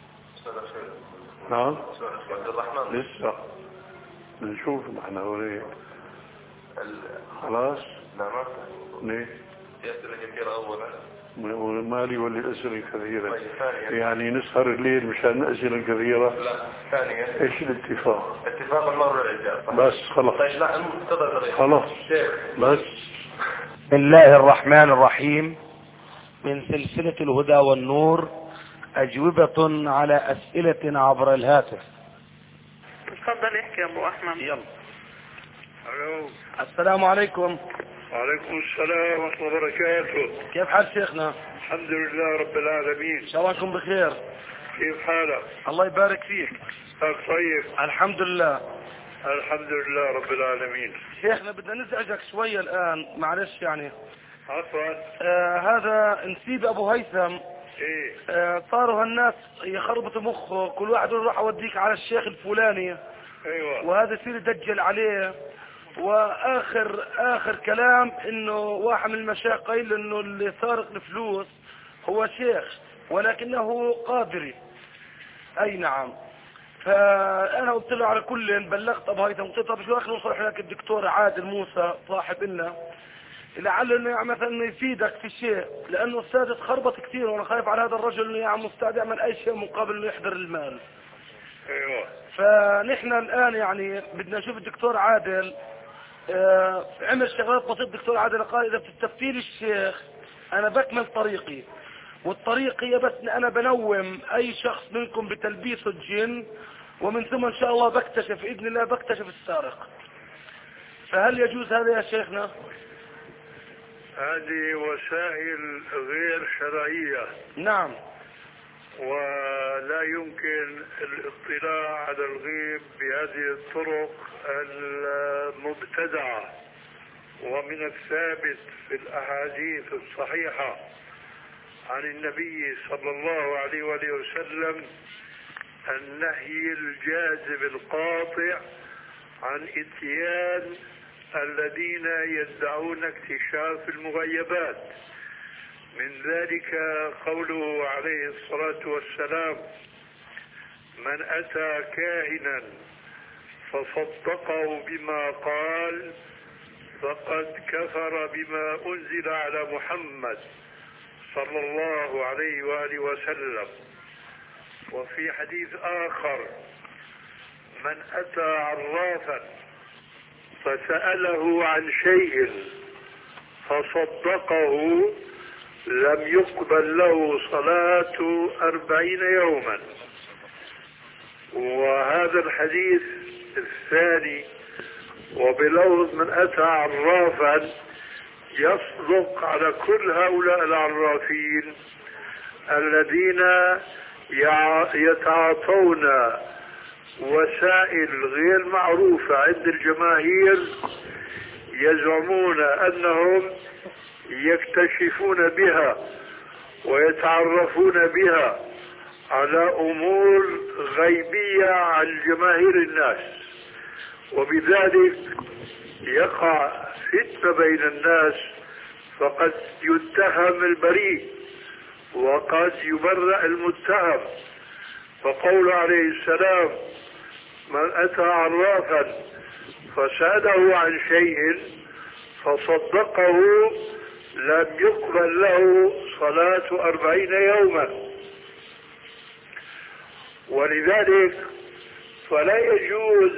نعم عبد الرحمن لسه نشوف نحن هوري خلاص. لا ما ليه؟ في أسئلة كثيرة أولا. مالي ولا الأسئلة كثيرة؟ طيب يعني نسهر الليل مشان أسئلة كثيرة؟ لا ثانيا ايش الاتفاق؟ اتفاق المرة الإجابة. بس خلاص. طيب لا انتظر خلاص بس. بسم الله الرحمن الرحيم. من سلسلة الهدى والنور، أجوبة على أسئلة عبر الهاتف. تفضل احكي يا أبو أحمد. يلا. ألو. السلام عليكم. وعليكم السلام ورحمة الله وبركاته. كيف حال شيخنا؟ الحمد لله رب العالمين. إن شاء الله أنكم بخير. كيف حالك؟ الله يبارك فيك. طيب الحمد لله. الحمد لله رب العالمين. شيخنا بدنا نزعجك شوية الآن، معلش يعني. عفوا. آه هذا نسيب أبو هيثم. ايه. آه صاروا هالناس يخربطوا مخه، كل واحد يقول راح أوديك على الشيخ الفلاني. ايوه. وهذا يصير يدجل عليه. واخر اخر كلام انه واحد من المشايخ قايل انه اللي سارق الفلوس هو شيخ ولكنه قادري. اي نعم. فانا قلت له على كل بلغت ابو هيثم، قلت له طب شو اخر نوصل هناك الدكتور عادل موسى صاحب لنا لعله انه يعني مثلا يفيدك في شيء، لانه استاذ تخربط كثير وانا خايف على هذا الرجل انه يعني مستعد يعمل اي شيء مقابل انه يحضر المال. ايوه. فنحن الان يعني بدنا نشوف الدكتور عادل. آه عمل شغلات بسيطة. الدكتور عادل قال اذا بتستفتي لي الشيخ انا بكمل طريقي، والطريق هي بس ان انا بنوم اي شخص منكم بتلبيس الجن، ومن ثم ان شاء الله بكتشف باذن الله بكتشف السارق. فهل يجوز هذا يا شيخنا؟ هذه وسائل غير شرعية. نعم. ولا يمكن الاطلاع على الغيب بهذه الطرق المبتدعة. ومن الثابت في الأحاديث الصحيحة عن النبي صلى الله عليه وآله وسلم النهي الجازم القاطع عن اتيان الذين يدعون اكتشاف المغيبات. من ذلك قوله عليه الصلاة والسلام: من أتى كاهنا فصدقه بما قال فقد كفر بما أنزل على محمد صلى الله عليه وآله وسلم. وفي حديث آخر: من أتى عرافا فسأله عن شيء فصدقه لم يقبل له صلاة أربعين يوما. وهذا الحديث الثاني وبلفظ: من أتى عرافا، يصدق على كل هؤلاء العرافين الذين يتعاطون وسائل غير معروفة عند الجماهير، يزعمون أنهم يكتشفون بها ويتعرفون بها على أمور غيبية عن جماهير الناس، وبذلك يقع فتنة بين الناس، فقد يتهم البريء وقد يبرأ المتهم. فقول عليه السلام: من أتى عرافا فسأله عن شيء فصدقه لم يقبل له صلاة أربعين يوما. ولذلك فلا يجوز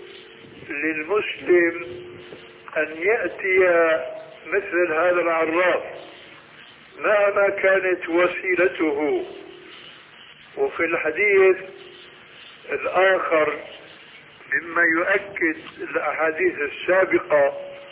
للمسلم أن يأتي مثل هذا العراف مهما كانت وسيلته. وفي الحديث الآخر مما يؤكد الأحاديث السابقة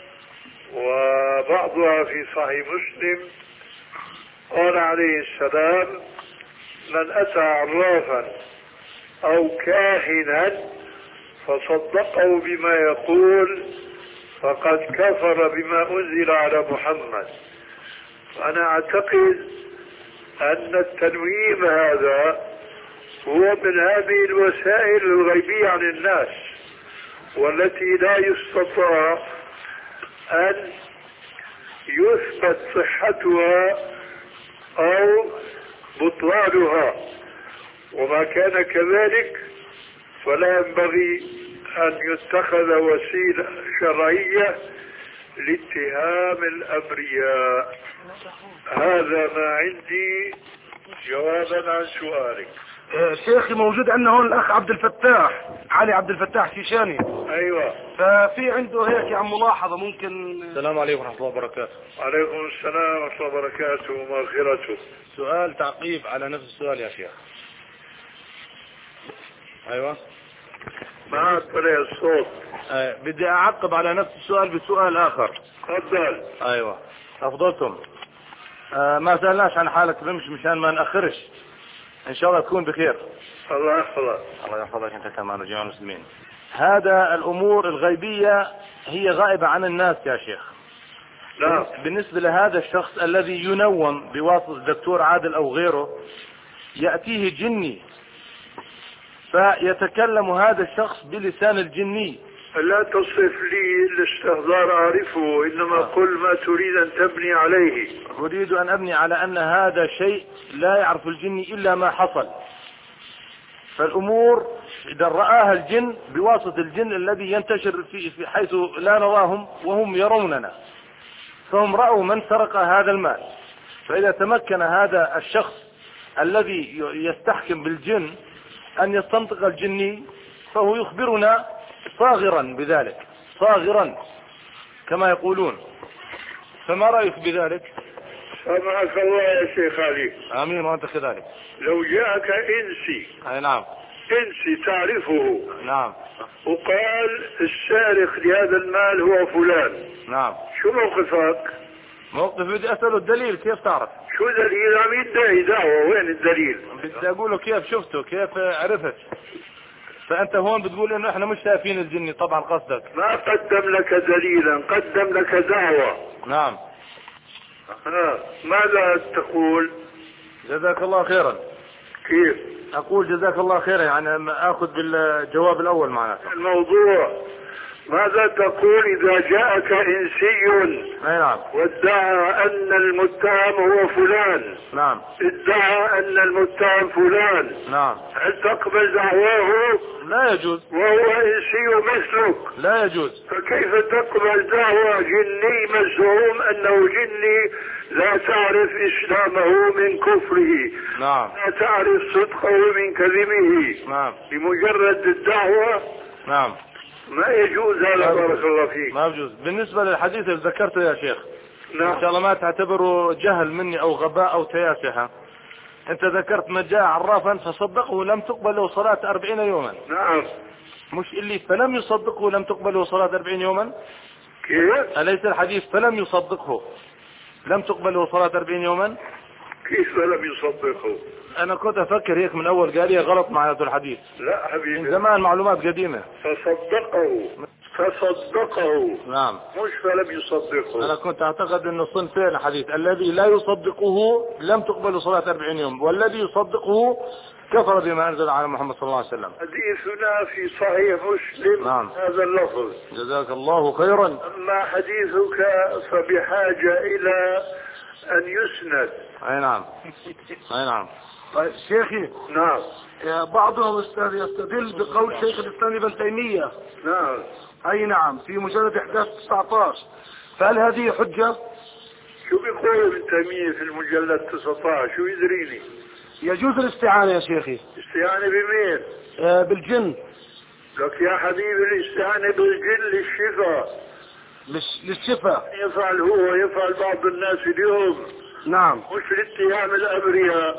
وبعضها في صحيح مسلم، قال عليه السلام: من أتى عرافا أو كاهنا فصدقه بما يقول فقد كفر بما أنزل على محمد. أنا أعتقد أن التنويم هذا هو من هذه الوسائل الغيبية عن الناس، والتي لا يستطاع أن يثبت صحتها أو بطلانها. وما كان كذلك فلا ينبغي أن يتخذ وسيلة شرعية لاتهام الأبرياء. هذا ما عندي جوابا عن سؤالك. شيخي موجود عندنا هون الأخ عبد الفتاح علي عبد الفتاح شيشاني. أيوة. ففي عنده هيك عم ملاحظة ممكن. السلام عليكم ورحمة الله وبركاته. عليكم السلام ورحمة الله وبركاته ومغفرته. سؤال تعقيب على نفس السؤال يا شيخ. أيوة. ما أكبر الصوت. أه بدي أعقب على نفس السؤال بسؤال آخر. تفضل. أيوة. أفضلتم. أه ما سألناش عن حالك بمش مشان ما نأخرش. إن شاء الله تكون بخير. الله يحفظك. الله يحفظك أنت كمان وجميع المسلمين. هذا الأمور الغيبية هي غائبة عن الناس يا شيخ. لا. بالنسبة لهذا الشخص الذي ينوم بواسطة الدكتور عادل أو غيره، يأتيه جني فيتكلم هذا الشخص بلسان الجني. لا تصف لي الاستهزار أعرفه، إنما آه. قل ما تريد أن تبني عليه. أريد أن أبني على أن هذا شيء لا يعرف الجني إلا ما حصل. فالأمور إذا رآها الجن بواسطة الجن الذي ينتشر في, في حيث لا نراهم وهم يروننا، فهم رأوا من سرق هذا المال. فإذا تمكن هذا الشخص الذي يستحكم بالجن أن يستنطق الجني فهو يخبرنا صاغرا بذلك، صاغرا كما يقولون. فما رأيك بذلك؟ سامحك الله يا شيخ علي. آمين وأنت كذلك. لو جاءك إنسي، أي نعم، إنسي تعرفه، نعم، وقال السارق لهذا المال هو فلان، نعم، شو موقفك؟ موقف بدي أسأله الدليل، كيف تعرف؟ شو دليل؟ عم يدعي دعوة، وين الدليل؟ بدي أقوله كيف شفته، كيف عرفت. فأنت هون بتقول إنه إحنا مش شايفين الجني، طبعا قصدك. ما قدم لك دليلا، قدم لك دعوة. نعم. ها ماذا تقول؟ جزاك الله خيرا. كيف؟ أقول جزاك الله خيرا، يعني أخذ بالجواب الأول معناته. الموضوع ماذا تقول إذا جاءك إنسي أي نعم، وادعى أن المتهم هو فلان، نعم، ادعى أن المتهم فلان، نعم، هل تقبل دعواه؟ لا يجوز. وهو إنسي مثلك، لا يجوز. فكيف تقبل دعوة جني مزعوم أنه جني لا تعرف إسلامه من كفره، نعم، لا تعرف صدقه من كذبه، نعم، بمجرد الدعوة؟ نعم، ما يجوز هذا. بارك الله فيك. ما يجوز. بالنسبة للحديث اللي ذكرته يا شيخ، نعم. إن شاء الله ما تعتبره جهل مني أو غباء أو تياسة. أنت ذكرت من جاء عرافا فصدقه لم تقبل له صلاة أربعين يوما. نعم. مش اللي فلم يصدقه لم تقبل له صلاة أربعين يوما؟ كيف؟ أليس الحديث فلم يصدقه لم تقبل له صلاة أربعين يوما؟ كيف لم يصدقه؟ أنا كنت أفكر هيك من أول، قال لي غلط معناته الحديث. لا حبيبي، من زمان معلومات قديمة. فصدقه، فصدقه، نعم، مش فلم يصدقه. أنا كنت أعتقد أنه صنفين الحديث، الذي لا يصدقه لم تقبل صلاة أربعين يوم، والذي يصدقه كفر بما أنزل على محمد صلى الله عليه وسلم. حديثنا في صحيح مسلم. نعم. هذا اللفظ. جزاك الله خيرا. أما حديثك فبحاجة إلى أن يسند. أي نعم، أي نعم. طيب شيخي، نعم. بعضهم يستدل بقول شيخ الإسلام ابن تيمية. نعم. أي نعم، في مجلد إحدى عشر تسعة عشر، فهل هذه حجة؟ شو بيقول ابن تيمية في المجلد تسعة عشر؟ شو يدريني؟ يجوز الاستعانة يا شيخي. استعانة بمين؟ آه بالجن. لك يا حبيبي الاستعانة بالجن للشفاء، للشفاء. يفعل هو، يفعل بعض الناس اليوم. نعم. مش لاتهام الأبرياء.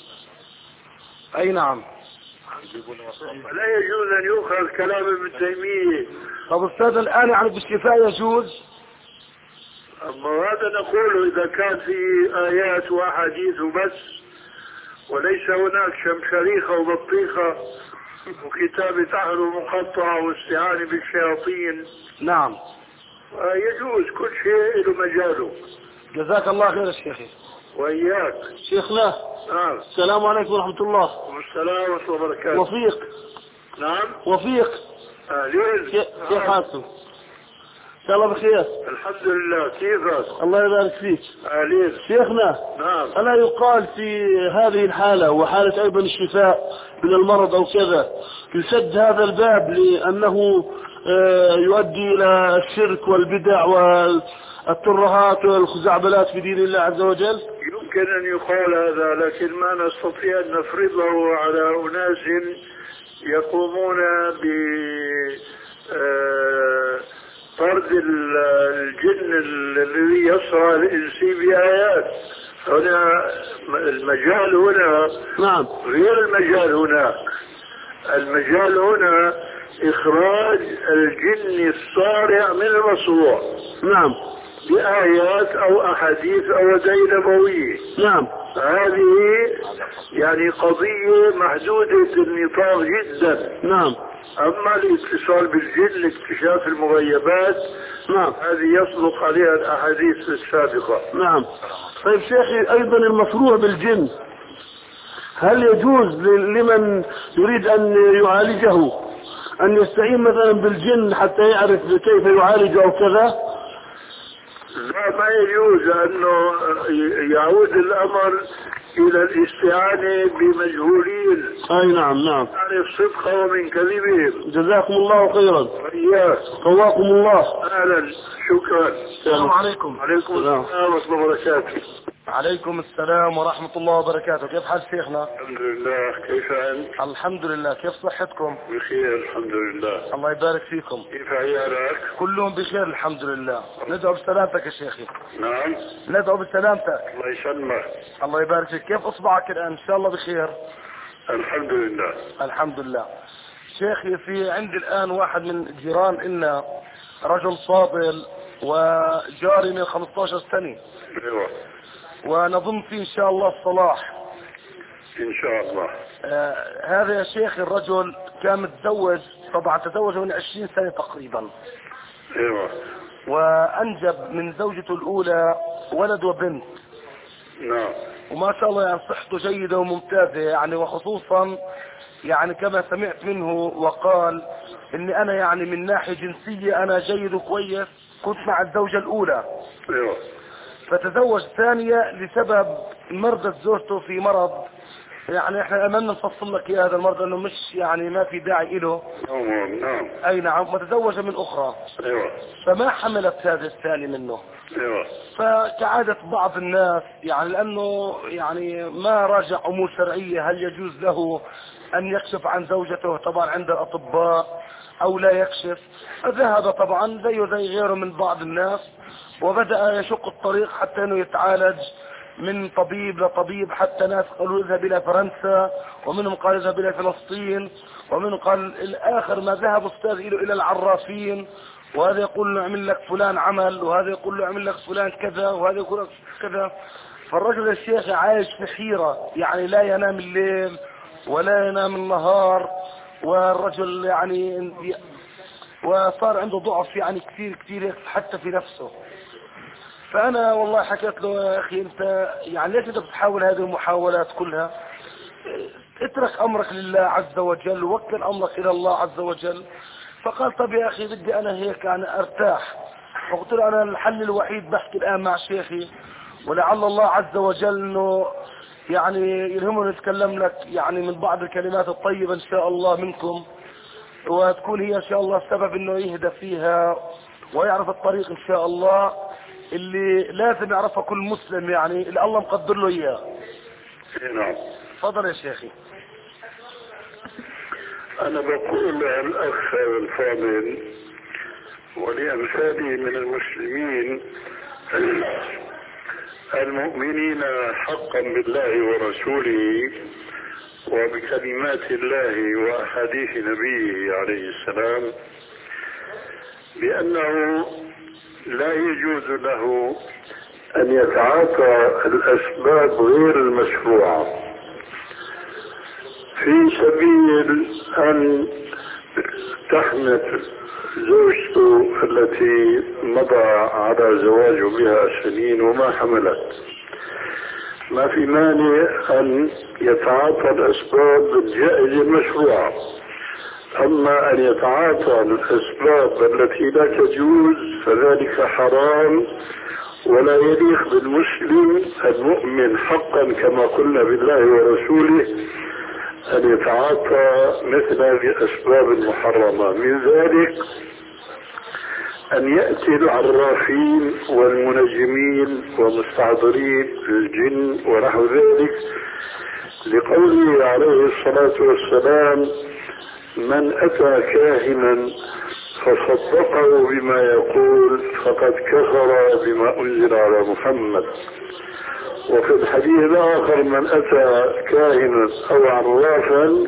أي نعم. لا يجوز أن يؤخذ كلام ابن تيمية. طب أستاذ الآن يعني بالشفاء يجوز؟ أما هذا نقوله إذا كان في آيات وأحاديث بس، وليس هناك شمشريخة وبطيخة وكتابة أهل مقطعة واستعانة بالشياطين. نعم. يجوز كل شيء له مجاله. جزاك الله خير يا شيخي. وإياك. شيخنا. نعم. السلام عليكم ورحمة الله. والسلام ورحمة الله وبركاته. وفيق. نعم. وفيق. أهلين. كيف حالكم؟ إن شاء الله بخير. الحمد لله. كيفك؟ الله يبارك فيك. أهلين. شيخنا. نعم. ألا يقال في هذه الحالة وحالة أيضا الشفاء من المرض أو كذا يسد هذا الباب لأنه يؤدي إلى الشرك والبدع والترهات والخزعبلات في دين الله عز وجل؟ يمكن أن يقال هذا، لكن ما نستطيع أن نفرضه على أناس يقومون ب طرد الجن الذي يصرع الإنسي بآيات. هنا المجال هنا. نعم. غير المجال هناك. المجال هنا إخراج الجن الصارع من المصروع. نعم. بآيات أو أحاديث أو أدعية نبوية. نعم. هذه يعني قضية محدودة النطاق جدا. نعم. أما الاتصال بالجن لاكتشاف المغيبات، نعم، هذه يصدق عليها الأحاديث السابقة. نعم. طيب شيخي، أيضا المصروع بالجن هل يجوز لمن يريد أن يعالجه أن يستعين مثلا بالجن حتى يعرف كيف يعالج أو كذا؟ لا، ما يجوز، لأنه يعود الأمر إلى الاستعانة بمجهولين. أي نعم. نعم. يعرف صدقه من كذبهم. جزاكم الله خيرا. وإياك. قواكم الله. أهلا. شكرا. السلام عليكم. عليكم السلام ورحمة الله وبركاته. عليكم السلام ورحمة الله وبركاته. كيف حال شيخنا؟ الحمد لله. كيف أنت؟ الحمد لله. كيف صحتكم؟ بخير الحمد لله. الله يبارك فيكم. كيف عيالك؟ كلهم بخير الحمد لله. ندعو بسلامتك يا شيخي. نعم. ندعو بسلامتك. الله يسلمك. الله يبارك فيك. كيف اصبعك الان؟ ان شاء الله بخير. الحمد لله. الحمد لله. شيخي في عندي الان واحد من جيران إلنا رجل فاضل وجاري من خمسة عشر سنة. ايوه. ونظن فيه ان شاء الله الصلاح. ان شاء الله. آه هذا يا شيخ الرجل كان متزوج، طبعا تزوج من عشرين سنة تقريبا. ايوه. وانجب من زوجته الاولى ولد وبنت. نعم. وما شاء الله يعني صحته جيدة وممتازة يعني، وخصوصا يعني كما سمعت منه وقال اني انا يعني من ناحية جنسية انا جيد وكويس، كنت مع الزوجة الاولى. ايوه. فتزوج ثانية لسبب مرضت زوجته في مرض، يعني احنا امامنا نفصل لك اياه هذا المرض لانه مش يعني ما في داعي له. نعم. نعم. اي نعم. وتزوج من اخرى. ايوه. فما حملت هذا الثاني منه. ايوه. فكعادة بعض الناس يعني لانه يعني ما راجع امور شرعية هل يجوز له ان يكشف عن زوجته طبعا عند الاطباء او لا يكشف، ذهب طبعا زيه زي غيره من بعض الناس وبدأ يشق الطريق حتى انه يتعالج من طبيب لطبيب، حتى ناس قالوا اذهب الى فرنسا، ومنهم قال اذهب الى فلسطين، ومنهم قال الاخر ما ذهب استاذ الى الى العرافين، وهذا يقول له اعمل لك فلان عمل، وهذا يقول له اعمل لك فلان كذا، وهذا يقول لك كذا. فالرجل الشيخ عايش في حيرة، يعني لا ينام الليل ولا ينام النهار، والرجل يعني وصار عنده ضعف يعني كثير كثير حتى في نفسه. فانا والله حكيت له يا اخي انت يعني ليش انت بتحاول هذه المحاولات كلها؟ اترك امرك لله عز وجل ووكل امرك الى الله عز وجل. فقال طب يا اخي بدي انا هيك انا ارتاح. فقلت له انا الحل الوحيد بحكي الان مع شيخي، ولعل الله عز وجل انه يعني يلهمني نتكلم لك يعني من بعض الكلمات الطيبة ان شاء الله منكم، وتكون هي ان شاء الله السبب انه يهدى فيها ويعرف الطريق ان شاء الله اللي لازم يعرفها كل مسلم يعني اللي الله مقدر له اياه. نعم. تفضل يا شيخي. انا بقول للاخ الفاضل ولامثالي من المسلمين المؤمنين حقا بالله ورسوله وبكلمات الله واحاديث نبيه عليه السلام بانه لا يجوز له ان يتعاطى الاسباب غير المشروعة في سبيل ان تحمل زوجته التي مضى على زواجه بها سنين وما حملت. ما في مانع ان يتعاطى الاسباب الجائزة المشروعة، اما ان يتعاطى الاسباب التي لا تجوز فذلك حرام ولا يليق بالمسلم المؤمن حقا كما قلنا بالله ورسوله ان يتعاطى مثل هذه الاسباب المحرمة. من ذلك ان يأتي العرافين والمنجمين ومستعذرين الجن ونحو ذلك، لقوله عليه الصلاة والسلام من اتى كاهنا فصدقه بما يقول فقد كفر بما انزل على محمد. وفي الحديث الاخر من اتى كاهنا او عرافا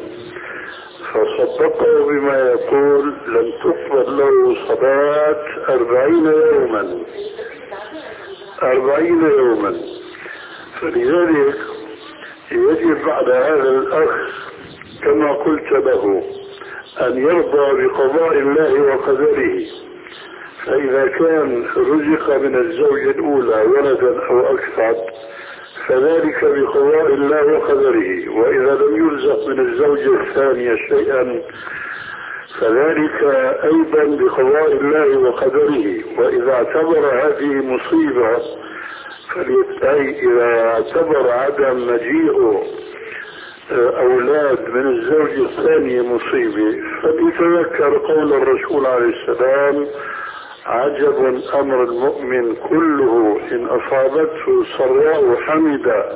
فصدقه بما يقول لم تقبل له صلاة أربعين يوما أربعين يوما. فلذلك يجب بعد هذا الأخ كما قلت له أن يرضى بقضاء الله وقدره، فإذا كان رزق من الزوجة الأولى ولدا أو أكثر فذلك بقضاء الله وقدره، وإذا لم يرزق من الزوجة الثانية شيئا فذلك أيضا بقضاء الله وقدره. وإذا اعتبر هذه مصيبة فليتعي، إذا اعتبر عدم مجيء أولاد من الزوجة الثانية مصيبة فليتذكر قول الرسول عليه السلام عجب أمر المؤمن كله، إن أصابته سراء حمد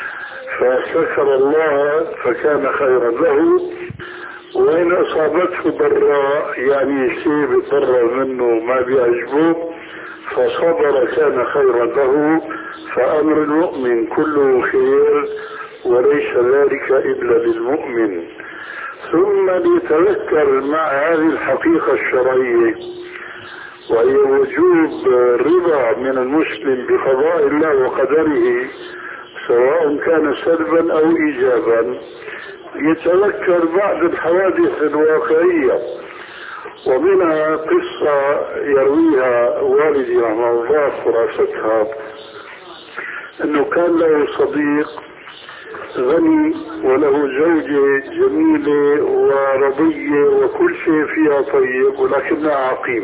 فشكر الله فكان خيرا له، وإن أصابته ضراء يعني شيء بيتضرر منه ما بيعجبه فصبر كان خيرا له. فأمر المؤمن كله خير وليس ذلك إلا للمؤمن. ثم ليتذكر مع هذه الحقيقة الشرعية وهي وجوب الرضا من المسلم بقضاء الله وقدره سواء كان سلبا أو إيجابا، يتذكر بعض الحوادث الواقعية. ومنها قصة يرويها والدي رحمه الله خلاصتها أنه كان له صديق غني وله زوجة جميلة ورضية وكل شيء فيها طيب ولكنها عقيم.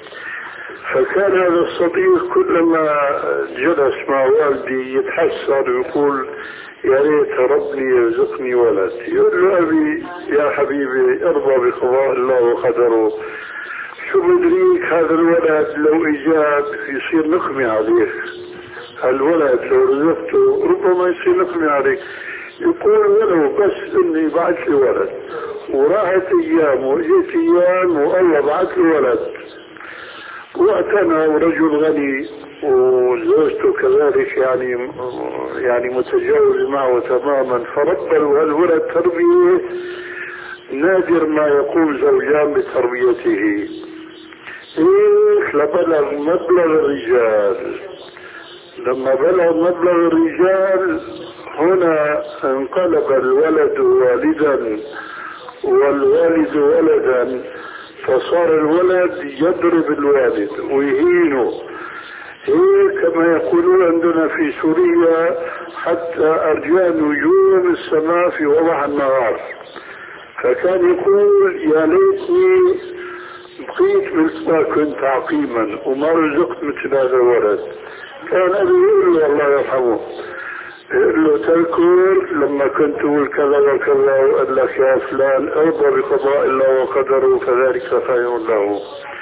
فكان هذا الصديق كلما جلس مع والدي يتحسر ويقول يا ريت ربي يرزقني ولد. يقول له أبي يا حبيبي ارضى بقضاء الله وقدره، شو بدريك هذا الولد لو إجاب يصير نقمة عليك، الولد لو رزقته ربما يصير نقمة عليك. يقول ولو بس اني بعت لي ولد. وراحت ايام واجت ايام والله بعت لي ولد، واعتنى ورجل غني وزوجته كذلك يعني يعني متجاوز معه تماما، فربوا هالولد تربية نادر ما يقوم زوجان بتربيته. هيك لبلغ مبلغ الرجال. لما بلغ مبلغ الرجال هنا انقلب الولد والدا والوالد ولدا، فصار الولد يضرب الوالد ويهينه. هيك كما يقولون عندنا في سوريا حتى أرجاء نجوم السماء في وضح النهار. فكان يقول يا ليتني بقيت مثل ما كنت عقيما وما رزقت مثل هذا الولد. كان أبي يقول له الله يرحمه، يقول له تذكر لما كنت تقول كذا وكذا وقال لك يا فلان ارضى بقضاء الله وقدره فذلك خير له.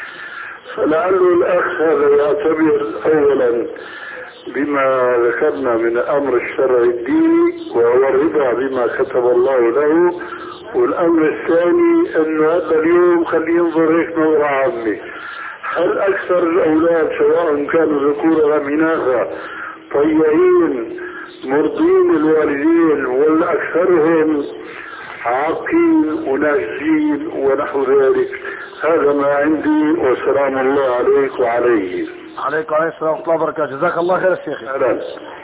فلعله الأخ هذا يعتبر أولا بما ذكرنا من أمر الشرع الديني وهو الرضا بما كتب الله له، والأمر الثاني أنه هذا اليوم خليه ينظر هيك نظرة عامة. هل أكثر الأولاد سواء كانوا ذكورا أم إناثا طيعين مرضين الوالدين ولا أكثرهم عاقين وناجين ونحو ذلك؟ هذا ما عندي، وسلام الله عليك وعليه. عليكم عليه السلام ورحمة الله وبركاته. جزاك الله خير الشيخ. أهلا.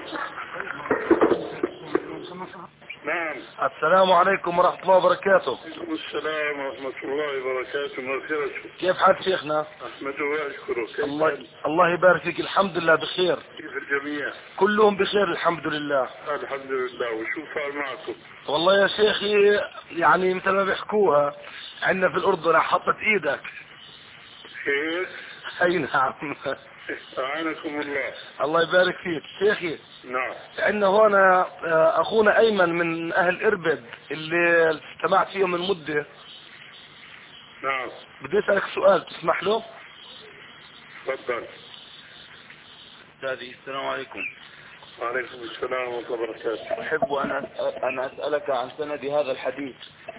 نعم. السلام عليكم ورحمة الله وبركاته. السلام ورحمة الله وبركاته. مغفرته. كيف حال شيخنا؟ أحمده وأشكره. الله الله يبارك فيك. الحمد لله بخير. كيف الجميع؟ كلهم بخير الحمد لله. الحمد لله. وشو صار معكم؟ والله يا شيخي يعني مثل ما بيحكوها عندنا في الأردن حطت إيدك. خير؟ أي نعم. أعانكم الله. الله يبارك فيك شيخي. نعم. عندنا هنا أخونا أيمن من أهل إربد اللي استمعت فيهم من مدة. نعم. بدي أسألك سؤال تسمح له؟ تفضل. أستاذي السلام عليكم. وعليكم السلام ورحمة الله وبركاته. أحب أن أن أسألك عن سند هذا الحديث.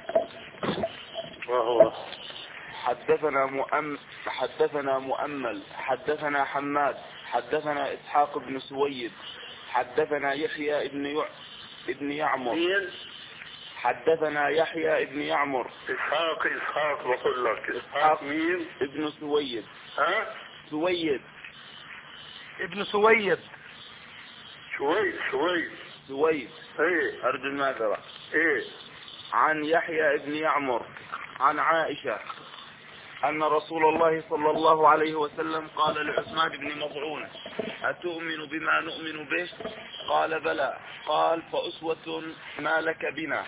وهو حدثنا مؤمل حدثنا مؤمل حدثنا حماد حدثنا إسحاق بن سويد حدثنا يحيى ابن يع... ابن يعمر. مين؟ حدثنا يحيى ابن يعمر. إسحاق إسحاق بقول لك. إسحاق مين؟ ابن سويد. ها؟ سويد. ابن سويد. شويد شويد. سويد. ايه. أرجو المعذرة. ايه. عن يحيى ابن يعمر عن عائشة أن رسول الله صلى الله عليه وسلم قال لعثمان بن مظعون أتؤمن بما نؤمن به؟ قال بلى. قال فأسوة ما لك بنا.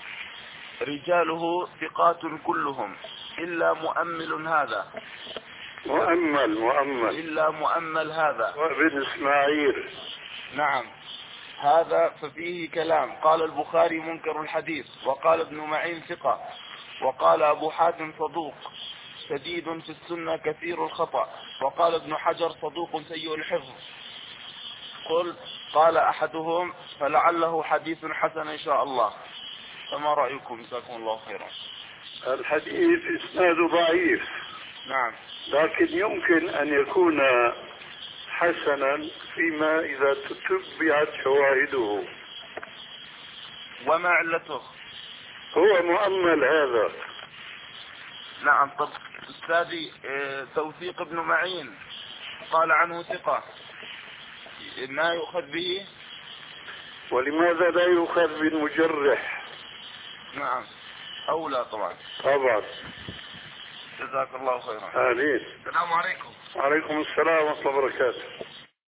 رجاله ثقات كلهم إلا مؤمل هذا. مؤمل مؤمل. إلا مؤمل هذا. وابن إسماعيل. نعم. هذا ففيه كلام. قال البخاري منكر الحديث، وقال ابن معين ثقة، وقال أبو حاتم صدوق. شديد في السنة كثير الخطأ. وقال ابن حجر صدوق سيء الحفظ. قل قال أحدهم فلعله حديث حسن إن شاء الله. فما رأيكم؟ جزاكم الله خيرا. الحديث إسناده ضعيف، نعم، لكن يمكن أن يكون حسنا فيما إذا تتبعت شواهده. وما علته؟ هو مؤمل هذا. نعم. طب أستاذي اه توثيق ابن معين قال عنه ثقة، ما يؤخذ به؟ ولماذا لا يؤخذ بالمجرح؟ نعم أولى طبعا. طبعا. جزاك الله خيرا. آمين. السلام عليكم. وعليكم السلام ورحمة الله وبركاته.